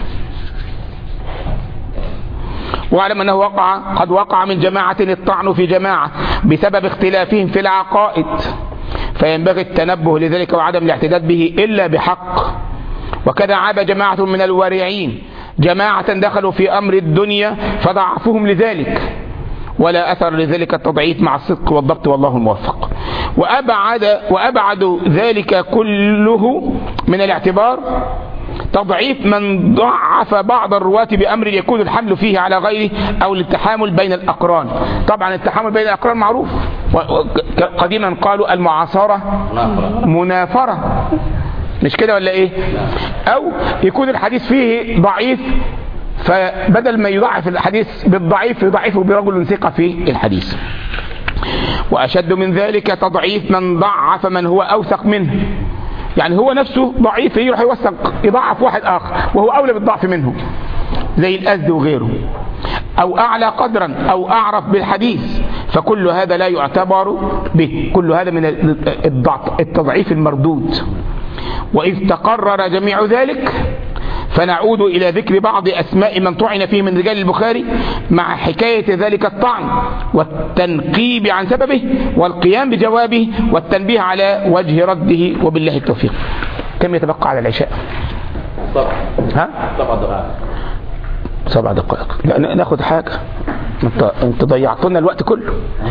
واعلم أنه وقع قد وقع من جماعة الطعن في جماعة بسبب اختلافهم في العقائد، فينبغي التنبه لذلك وعدم الاعتداد به إلا بحق. وكذا عاب جماعة من الورعين جماعة دخلوا في أمر الدنيا فضعفوهم لذلك، ولا أثر لذلك التضعيف مع الصدق والضبط والله الموفق. وأبعد, وأبعد ذلك كله من الاعتبار تضعيف من ضعف بعض الرواة بأمر يكون الحمل فيه على غيره أو التحامل بين الأقران. طبعا التحامل بين الأقران معروف، قديما قالوا المعاصرة منافرة، مش كده ولا ايه؟ أو يكون الحديث فيه ضعيف فبدل ما يضعف الحديث بالضعيف يضعفه برجل ثقة في الحديث. وأشد من ذلك تضعيف من ضعف من هو أوثق منه، يعني هو نفسه ضعيف يروح يوثق يضعف واحد آخر وهو أولى بالضعف منه زي الأزد وغيره، أو أعلى قدرا أو أعرف بالحديث، فكل هذا لا يعتبر به، كل هذا من التضعيف المردود. وإذ تقرر جميع ذلك فنعود إلى ذكر بعض أسماء من طعن فيه من رجال البخاري مع حكاية ذلك الطعن والتنقيب عن سببه والقيام بجوابه والتنبيه على وجه رده، وبالله التوفيق. كم يتبقى على العشاء؟ سبع ها؟ سبع دقائق سبع دقائق. لا ناخد حاجة، انت انت ضيعتنا الوقت كله.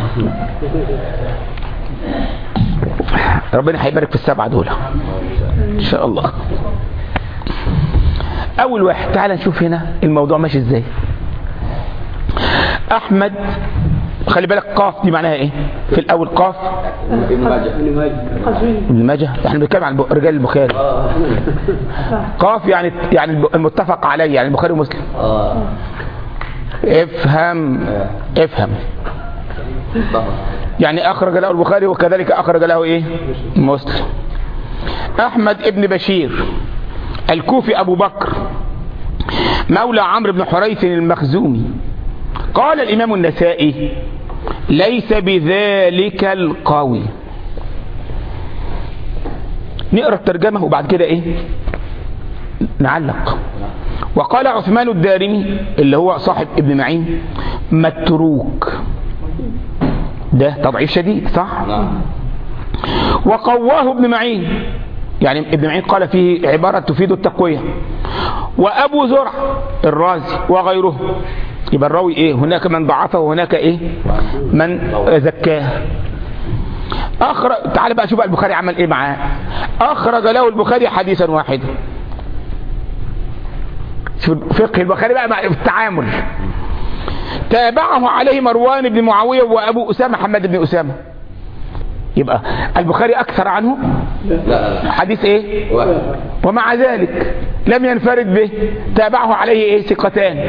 ربنا هيبارك في السبعة دول ان شاء الله. اول واحد، تعال نشوف هنا الموضوع ماشي ازاي. احمد، خلي بالك قاف دي معناها ايه في الاول؟ قاف ابن ماجه ابن ماجه، احنا بنتكلم عن رجال البخاري. قاف يعني يعني المتفق عليه، يعني البخاري ومسلم. افهم افهم يعني اخرج له البخاري وكذلك اخرج له ايه؟ مسلم. احمد ابن بشير الكوفي ابو بكر مولى عمرو بن حريث المخزومي. قال الامام النسائي: ليس بذلك القوي. نقرا الترجمه وبعد كده ايه نعلق. وقال عثمان الدارمي اللي هو صاحب ابن معين: متروك. ده تضعيف شديد، صح؟ وقواه ابن معين، يعني ابن معين قال فيه عبارة تفيد التقوية. وأبو زرع الرازي وغيره. يبقى الراوي ايه؟ هناك من ضعفه وهناك ايه؟ من زكاه. أخرج، تعال بقى شوف البخاري عمل ايه معاه. أخرج له البخاري حديثا واحدا. فقه البخاري بقى مع التعامل. تابعه عليه مروان بن معاوية وأبو أسامة حماد بن أسامة. يبقى البخاري أكثر عنه لا حديث ايه؟ واحد. ومع ذلك لم ينفرد به. تابعه عليه ايه؟ ثقتان.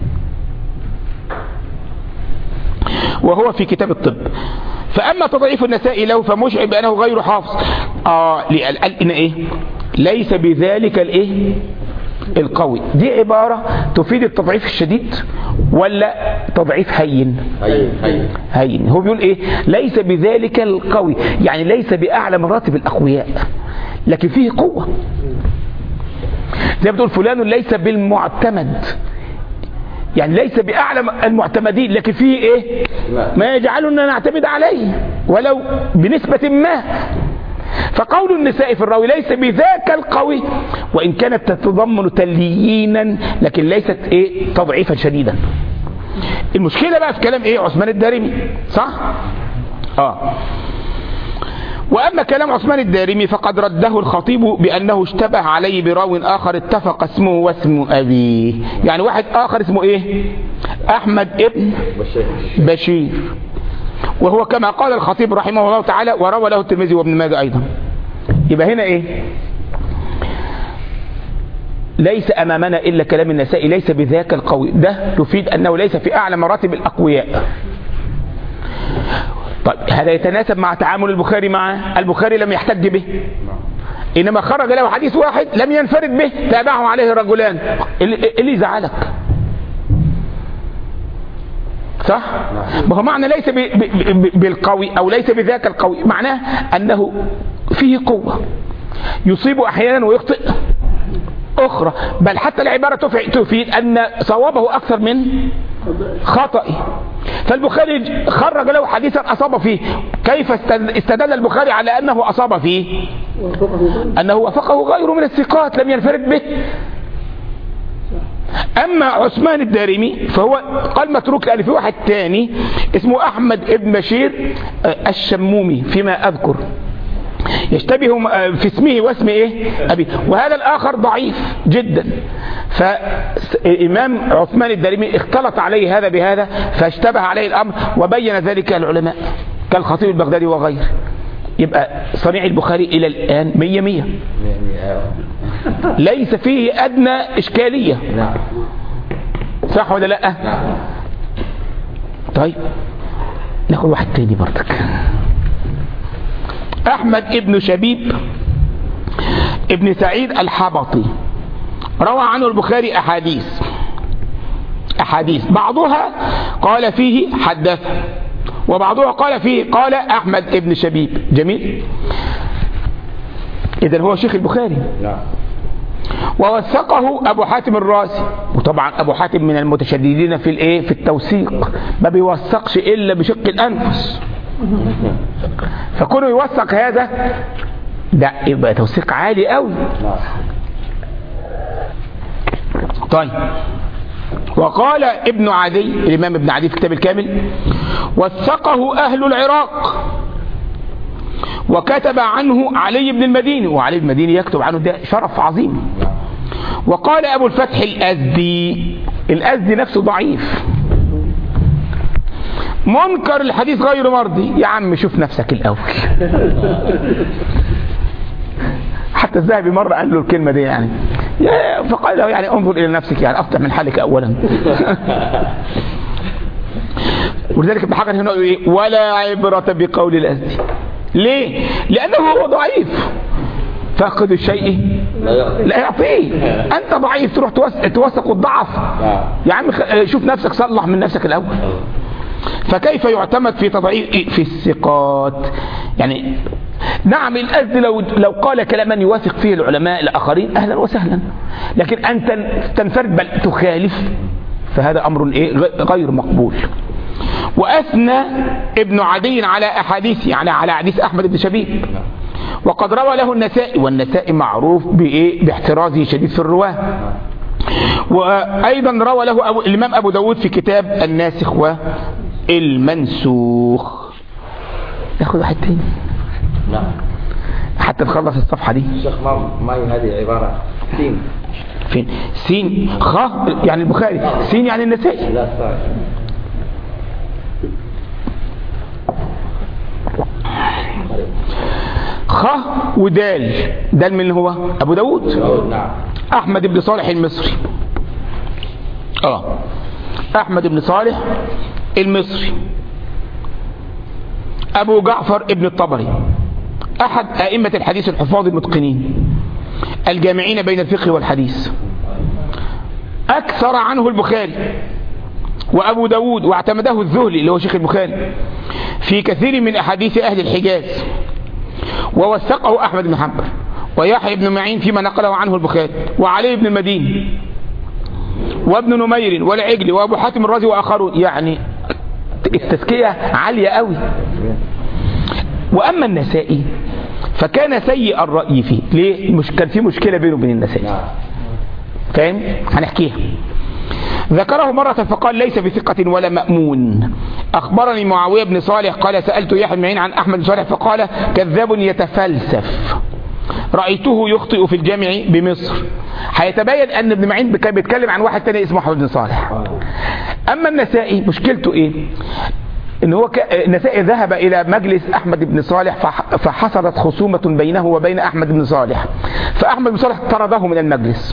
وهو في كتاب الطب. فأما تضعيف النسائي له فمشعر بأنه غير حافظ. آه قال إن ايه؟ ليس بذلك الايه؟ القوي. دي عبارة تفيد التضعيف الشديد ولا تضعيف هين؟ هين هين هين. هو بيقول ايه؟ ليس بذلك القوي، يعني ليس بأعلى مراتب الأقوياء لكن فيه قوة. زي بتقول فلان ليس بالمعتمد، يعني ليس بأعلى المعتمدين لكن فيه ايه؟ ما يجعلنا نعتمد عليه ولو بنسبة ما. فقول النساء في الراوي ليس بذاك القوي وإن كانت تتضمن تليينا لكن ليست ايه؟ تضعيفا شديدا. المشكلة بقى في كلام ايه؟ عثمان الدارمي، صح؟ اه وأما كلام عثمان الدارمي فقد رده الخطيب بأنه اشتبه عليه براو آخر اتفق اسمه واسم أبيه. يعني واحد آخر اسمه ايه؟ أحمد ابن بشير، وهو كما قال الخطيب رحمه الله تعالى وروى له الترمذي وابن ماجه أيضا. يبقى هنا ايه؟ ليس أمامنا إلا كلام النسائي ليس بذاك القوي. ده تفيد أنه ليس في أعلى مراتب الأقوياء. طيب هذا يتناسب مع تعامل البخاري معه. البخاري لم يحتج به، إنما خرج له حديث واحد لم ينفرد به تابعه عليه رجلان. اللي زعلك صح؟ ما هو معنى ليس بالقوي أو ليس بذاك القوي معناه أنه فيه قوة، يصيب أحيانا ويخطئ أخرى، بل حتى العبارة تفيد أن صوابه أكثر من خطئه. فالبخاري خرج له حديثا أصاب فيه. كيف استدل البخاري على أنه أصاب فيه؟ أنه وافقه غيره من الثقات لم ينفرد به. أما عثمان الدارمي فهو قال متروك لأن في واحد تاني اسمه أحمد ابن بشير الشمومي فيما أذكر يشتبه في اسمه واسم ايه؟ أبي. وهذا الآخر ضعيف جدا. فالإمام عثمان الدارمي اختلط عليه هذا بهذا فاشتبه عليه الأمر وبين ذلك العلماء كالخطيب البغدادي وغيره. يبقى صنيع البخاري إلى الآن مية مية ليس فيه أدنى إشكالية. صح ولا لا؟ طيب ناخد واحد تاني برضك. أحمد ابن شبيب ابن سعيد الحبطي روى عنه البخاري أحاديث أحاديث بعضها قال فيه حدث وبعضها قال فيه قال أحمد ابن شبيب. جميل. إذن هو شيخ البخاري. ووثقه أبو حاتم الرازي، وطبعا أبو حاتم من المتشددين في الايه في التوثيق، ما بيوثقش إلا بشق الأنفس، فكونه يوثق هذا ده يبقى توثيق عالي قوي. طيب، وقال ابن عدي، الإمام ابن عدي في كتاب الكامل: وثقه أهل العراق وكتب عنه علي بن المديني، وعلي بن المديني يكتب عنه، ده شرف عظيم. وقال أبو الفتح الأزدي، الأزدي نفسه ضعيف منكر الحديث غير مرضي. يا عم شوف نفسك الأول. حتى الذهبي مرة قال له الكلمة دي يعني، فقال له يعني انظر إلى نفسك، يعني أفتح من حالك أولا. ولذلك ابن حجر هنا يقول ايه: ولا عبرة بقول الأزدي. ليه؟ لأنه هو ضعيف، فاقد الشيء لا يعطيه. أنت ضعيف تروح توثق الضعف؟ يا عم شوف نفسك، صلح من نفسك الأول. فكيف يعتمد في تضعيف في الثقات؟ يعني نعم الأزدي لو لو قال كلاما يوثق فيه العلماء الآخرين أهلا وسهلا، لكن أنت تنفرد بل تخالف، فهذا أمر إيه غير مقبول. وأثنى ابن عدي على أحاديث، يعني على حديث أحمد بن شبيب، وقد روى له النسائي، والنسائي معروف بإيه باحترازه شديد في الرواه. وأيضا روى له أبو الإمام أبو داود في كتاب الناسخ والمنسوخ. ناخذ واحد تاني نعم حتى نخلص الصفحة دي. شيخ ما ما هذه عبارة سين فين؟ سين خ يعني البخاري، سين يعني النسائي. لا صحيح. خ ودال، دال من هو أبو داود. نعم. أحمد بن صالح المصري. اه أحمد بن صالح المصري، أبو جعفر ابن الطبري، أحد أئمة الحديث الحفاظ المتقنين الجامعين بين الفقه والحديث. أكثر عنه البخاري وأبو داود، واعتمده الذهلي اللي هو شيخ البخاري في كثير من أحاديث أهل الحجاز، ووثقه أحمد بن حنبل ويحيى بن معين فيما نقله عنه البخاري، وعلي بن المديني وابن نمير والعجلي وأبو حاتم الرازي وآخرون. يعني التزكية عالية قوي. وأما النسائي فكان سيء الرأي فيه. ليه؟ مش كان في مشكلة بينه وبين النسائي، فاهم؟ هنحكيها. ذكره مرة فقال: ليس بثقة ولا مأمون. أخبرني معاوية بن صالح قال: سألت يحيى بن معين عن أحمد بن صالح فقال: كذاب يتفلسف، رأيته يخطئ في الجامع بمصر. هيتبين أن ابن معين كان بيتكلم عن واحد تاني اسمه أحمد بن صالح. أما النسائي مشكلته إيه؟ إن هو ك... النسائي ذهب إلى مجلس أحمد بن صالح فح... فحصلت خصومة بينه وبين أحمد بن صالح، فأحمد بن صالح طرده من المجلس،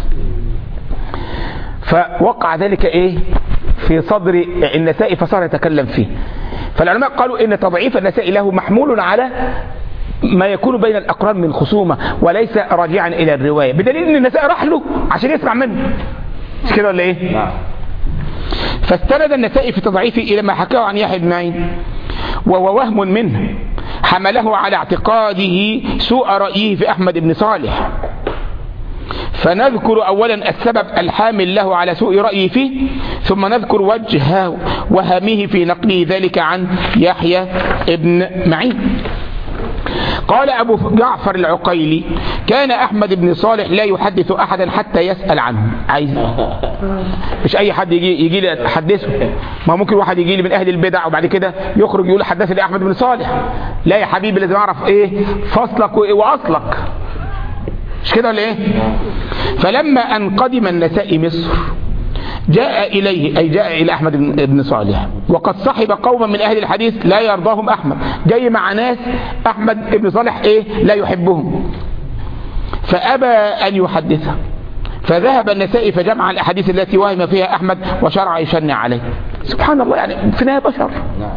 فوقع ذلك إيه في صدر النسائي فصار يتكلم فيه. فالعلماء قالوا إن تضعيف النسائي له محمول على ما يكون بين الأقران من خصومة وليس راجعا إلى الرواية، بدليل أن النسائي راح له عشان يسمع منه، مش كده ولا إيه؟ نعم. فاستند النسائي في تضعيفه إلى ما حكاه عن يحيى بن معين، وهو وهم منه حمله على اعتقاده سوء رأيه في أحمد بن صالح. فنذكر أولا السبب الحامل له على سوء رأيه فيه، ثم نذكر وجه وهمه في نقله ذلك عن يحيى بن معين. قال أبو جعفر العقيلي: كان أحمد بن صالح لا يحدث أحدا حتى يسأل عنه. عايز مش أي حد يجي يجي لي أحدثه، ما ممكن واحد يجي لي من أهل البدع وبعد كده يخرج يقول حدثني أحمد بن صالح. لا يا حبيبي، لازم أعرف إيه فصلك وأصلك، مش كده ولا إيه؟ فلما أن قدم النسائي مصر جاء إليه، أي جاء إلى أحمد بن صالح، وقد صحب قوما من أهل الحديث لا يرضاهم أحمد، جاي مع ناس أحمد بن صالح إيه لا يحبهم، فأبى أن يحدثه، فذهب النسائي فجمع الأحاديث التي وهم فيها أحمد وشرع يشنع عليه. سبحان الله، يعني في النهاية بشر.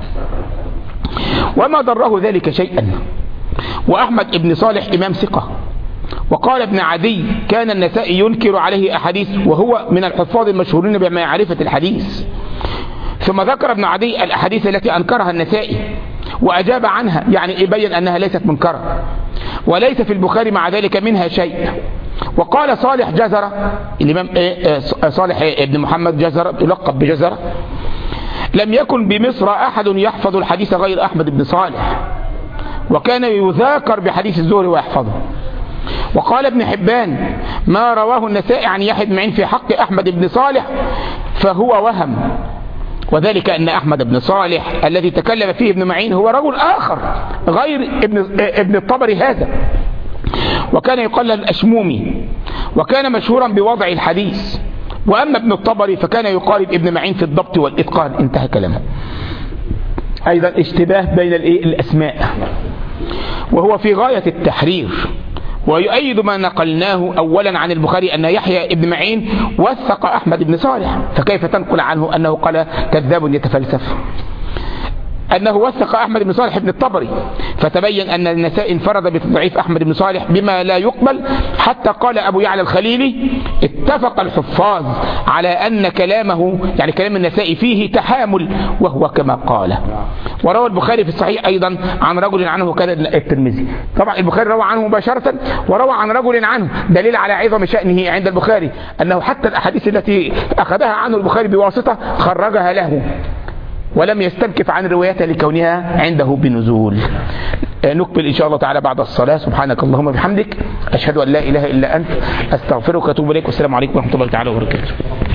وما ضره ذلك شيئا، وأحمد بن صالح إمام ثقة. وقال ابن عدي: كان النسائي ينكر عليه أحاديث وهو من الحفاظ المشهورين بمعرفة الحديث. ثم ذكر ابن عدي الأحاديث التي أنكرها النسائي وأجاب عنها، يعني يبين أنها ليست منكرة، وليس في البخاري مع ذلك منها شيء. وقال صالح جزرة، الإمام صالح ابن محمد جزرة يلقب بجزرة: لم يكن بمصر أحد يحفظ الحديث غير أحمد بن صالح، وكان يذاكر بحديث الزهري ويحفظه. وقال ابن حبان: ما رواه النسائي عن يحيى بن معين في حق أحمد بن صالح فهو وهم، وذلك أن أحمد بن صالح الذي تكلم فيه ابن معين هو رجل آخر غير ابن, ابن الطبري هذا، وكان يقال الأشمومي، وكان مشهورا بوضع الحديث. وأما ابن الطبري فكان يقارب ابن معين في الضبط والإتقان. انتهى كلامه. أيضا اشتباه بين الأسماء، وهو في غاية التحرير، ويؤيد ما نقلناه أولا عن البخاري أن يحيى ابن معين وثق أحمد بن صالح، فكيف تنقل عنه أنه قال كذاب يتفلسف؟ أنه وثق أحمد بن صالح بن الطبري، فتبين أن النسائي انفرد بتضعيف أحمد بن صالح بما لا يقبل، حتى قال أبو يعلى الخليلي: اتفق الحفاظ على أن كلامه يعني كلام النسائي فيه تحامل، وهو كما قال. وروى البخاري في الصحيح أيضا عن رجل عنه كان الترمذي. طبعا البخاري روى عنه مباشرة، وروى عن رجل عنه، دليل على عظم شأنه عند البخاري أنه حتى الأحاديث التي أخذها عنه البخاري بواسطة خرجها له، ولم يستنكف عن روايتها لكونها عنده بنزول. نكمل إن شاء الله تعالى بعد الصلاة. سبحانك اللهم وبحمدك، أشهد أن لا إله إلا أنت، أستغفرك وأتوب إليك، والسلام عليكم ورحمة الله تعالى وبركاته.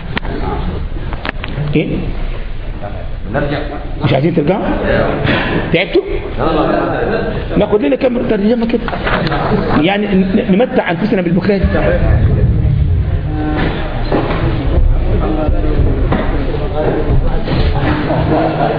إيه؟ نرجع. مش عايزين ترجعوا؟ تعبتوا؟ ناخد لنا كم ترجمة كده يعني نمتع أنفسنا بالبخاري.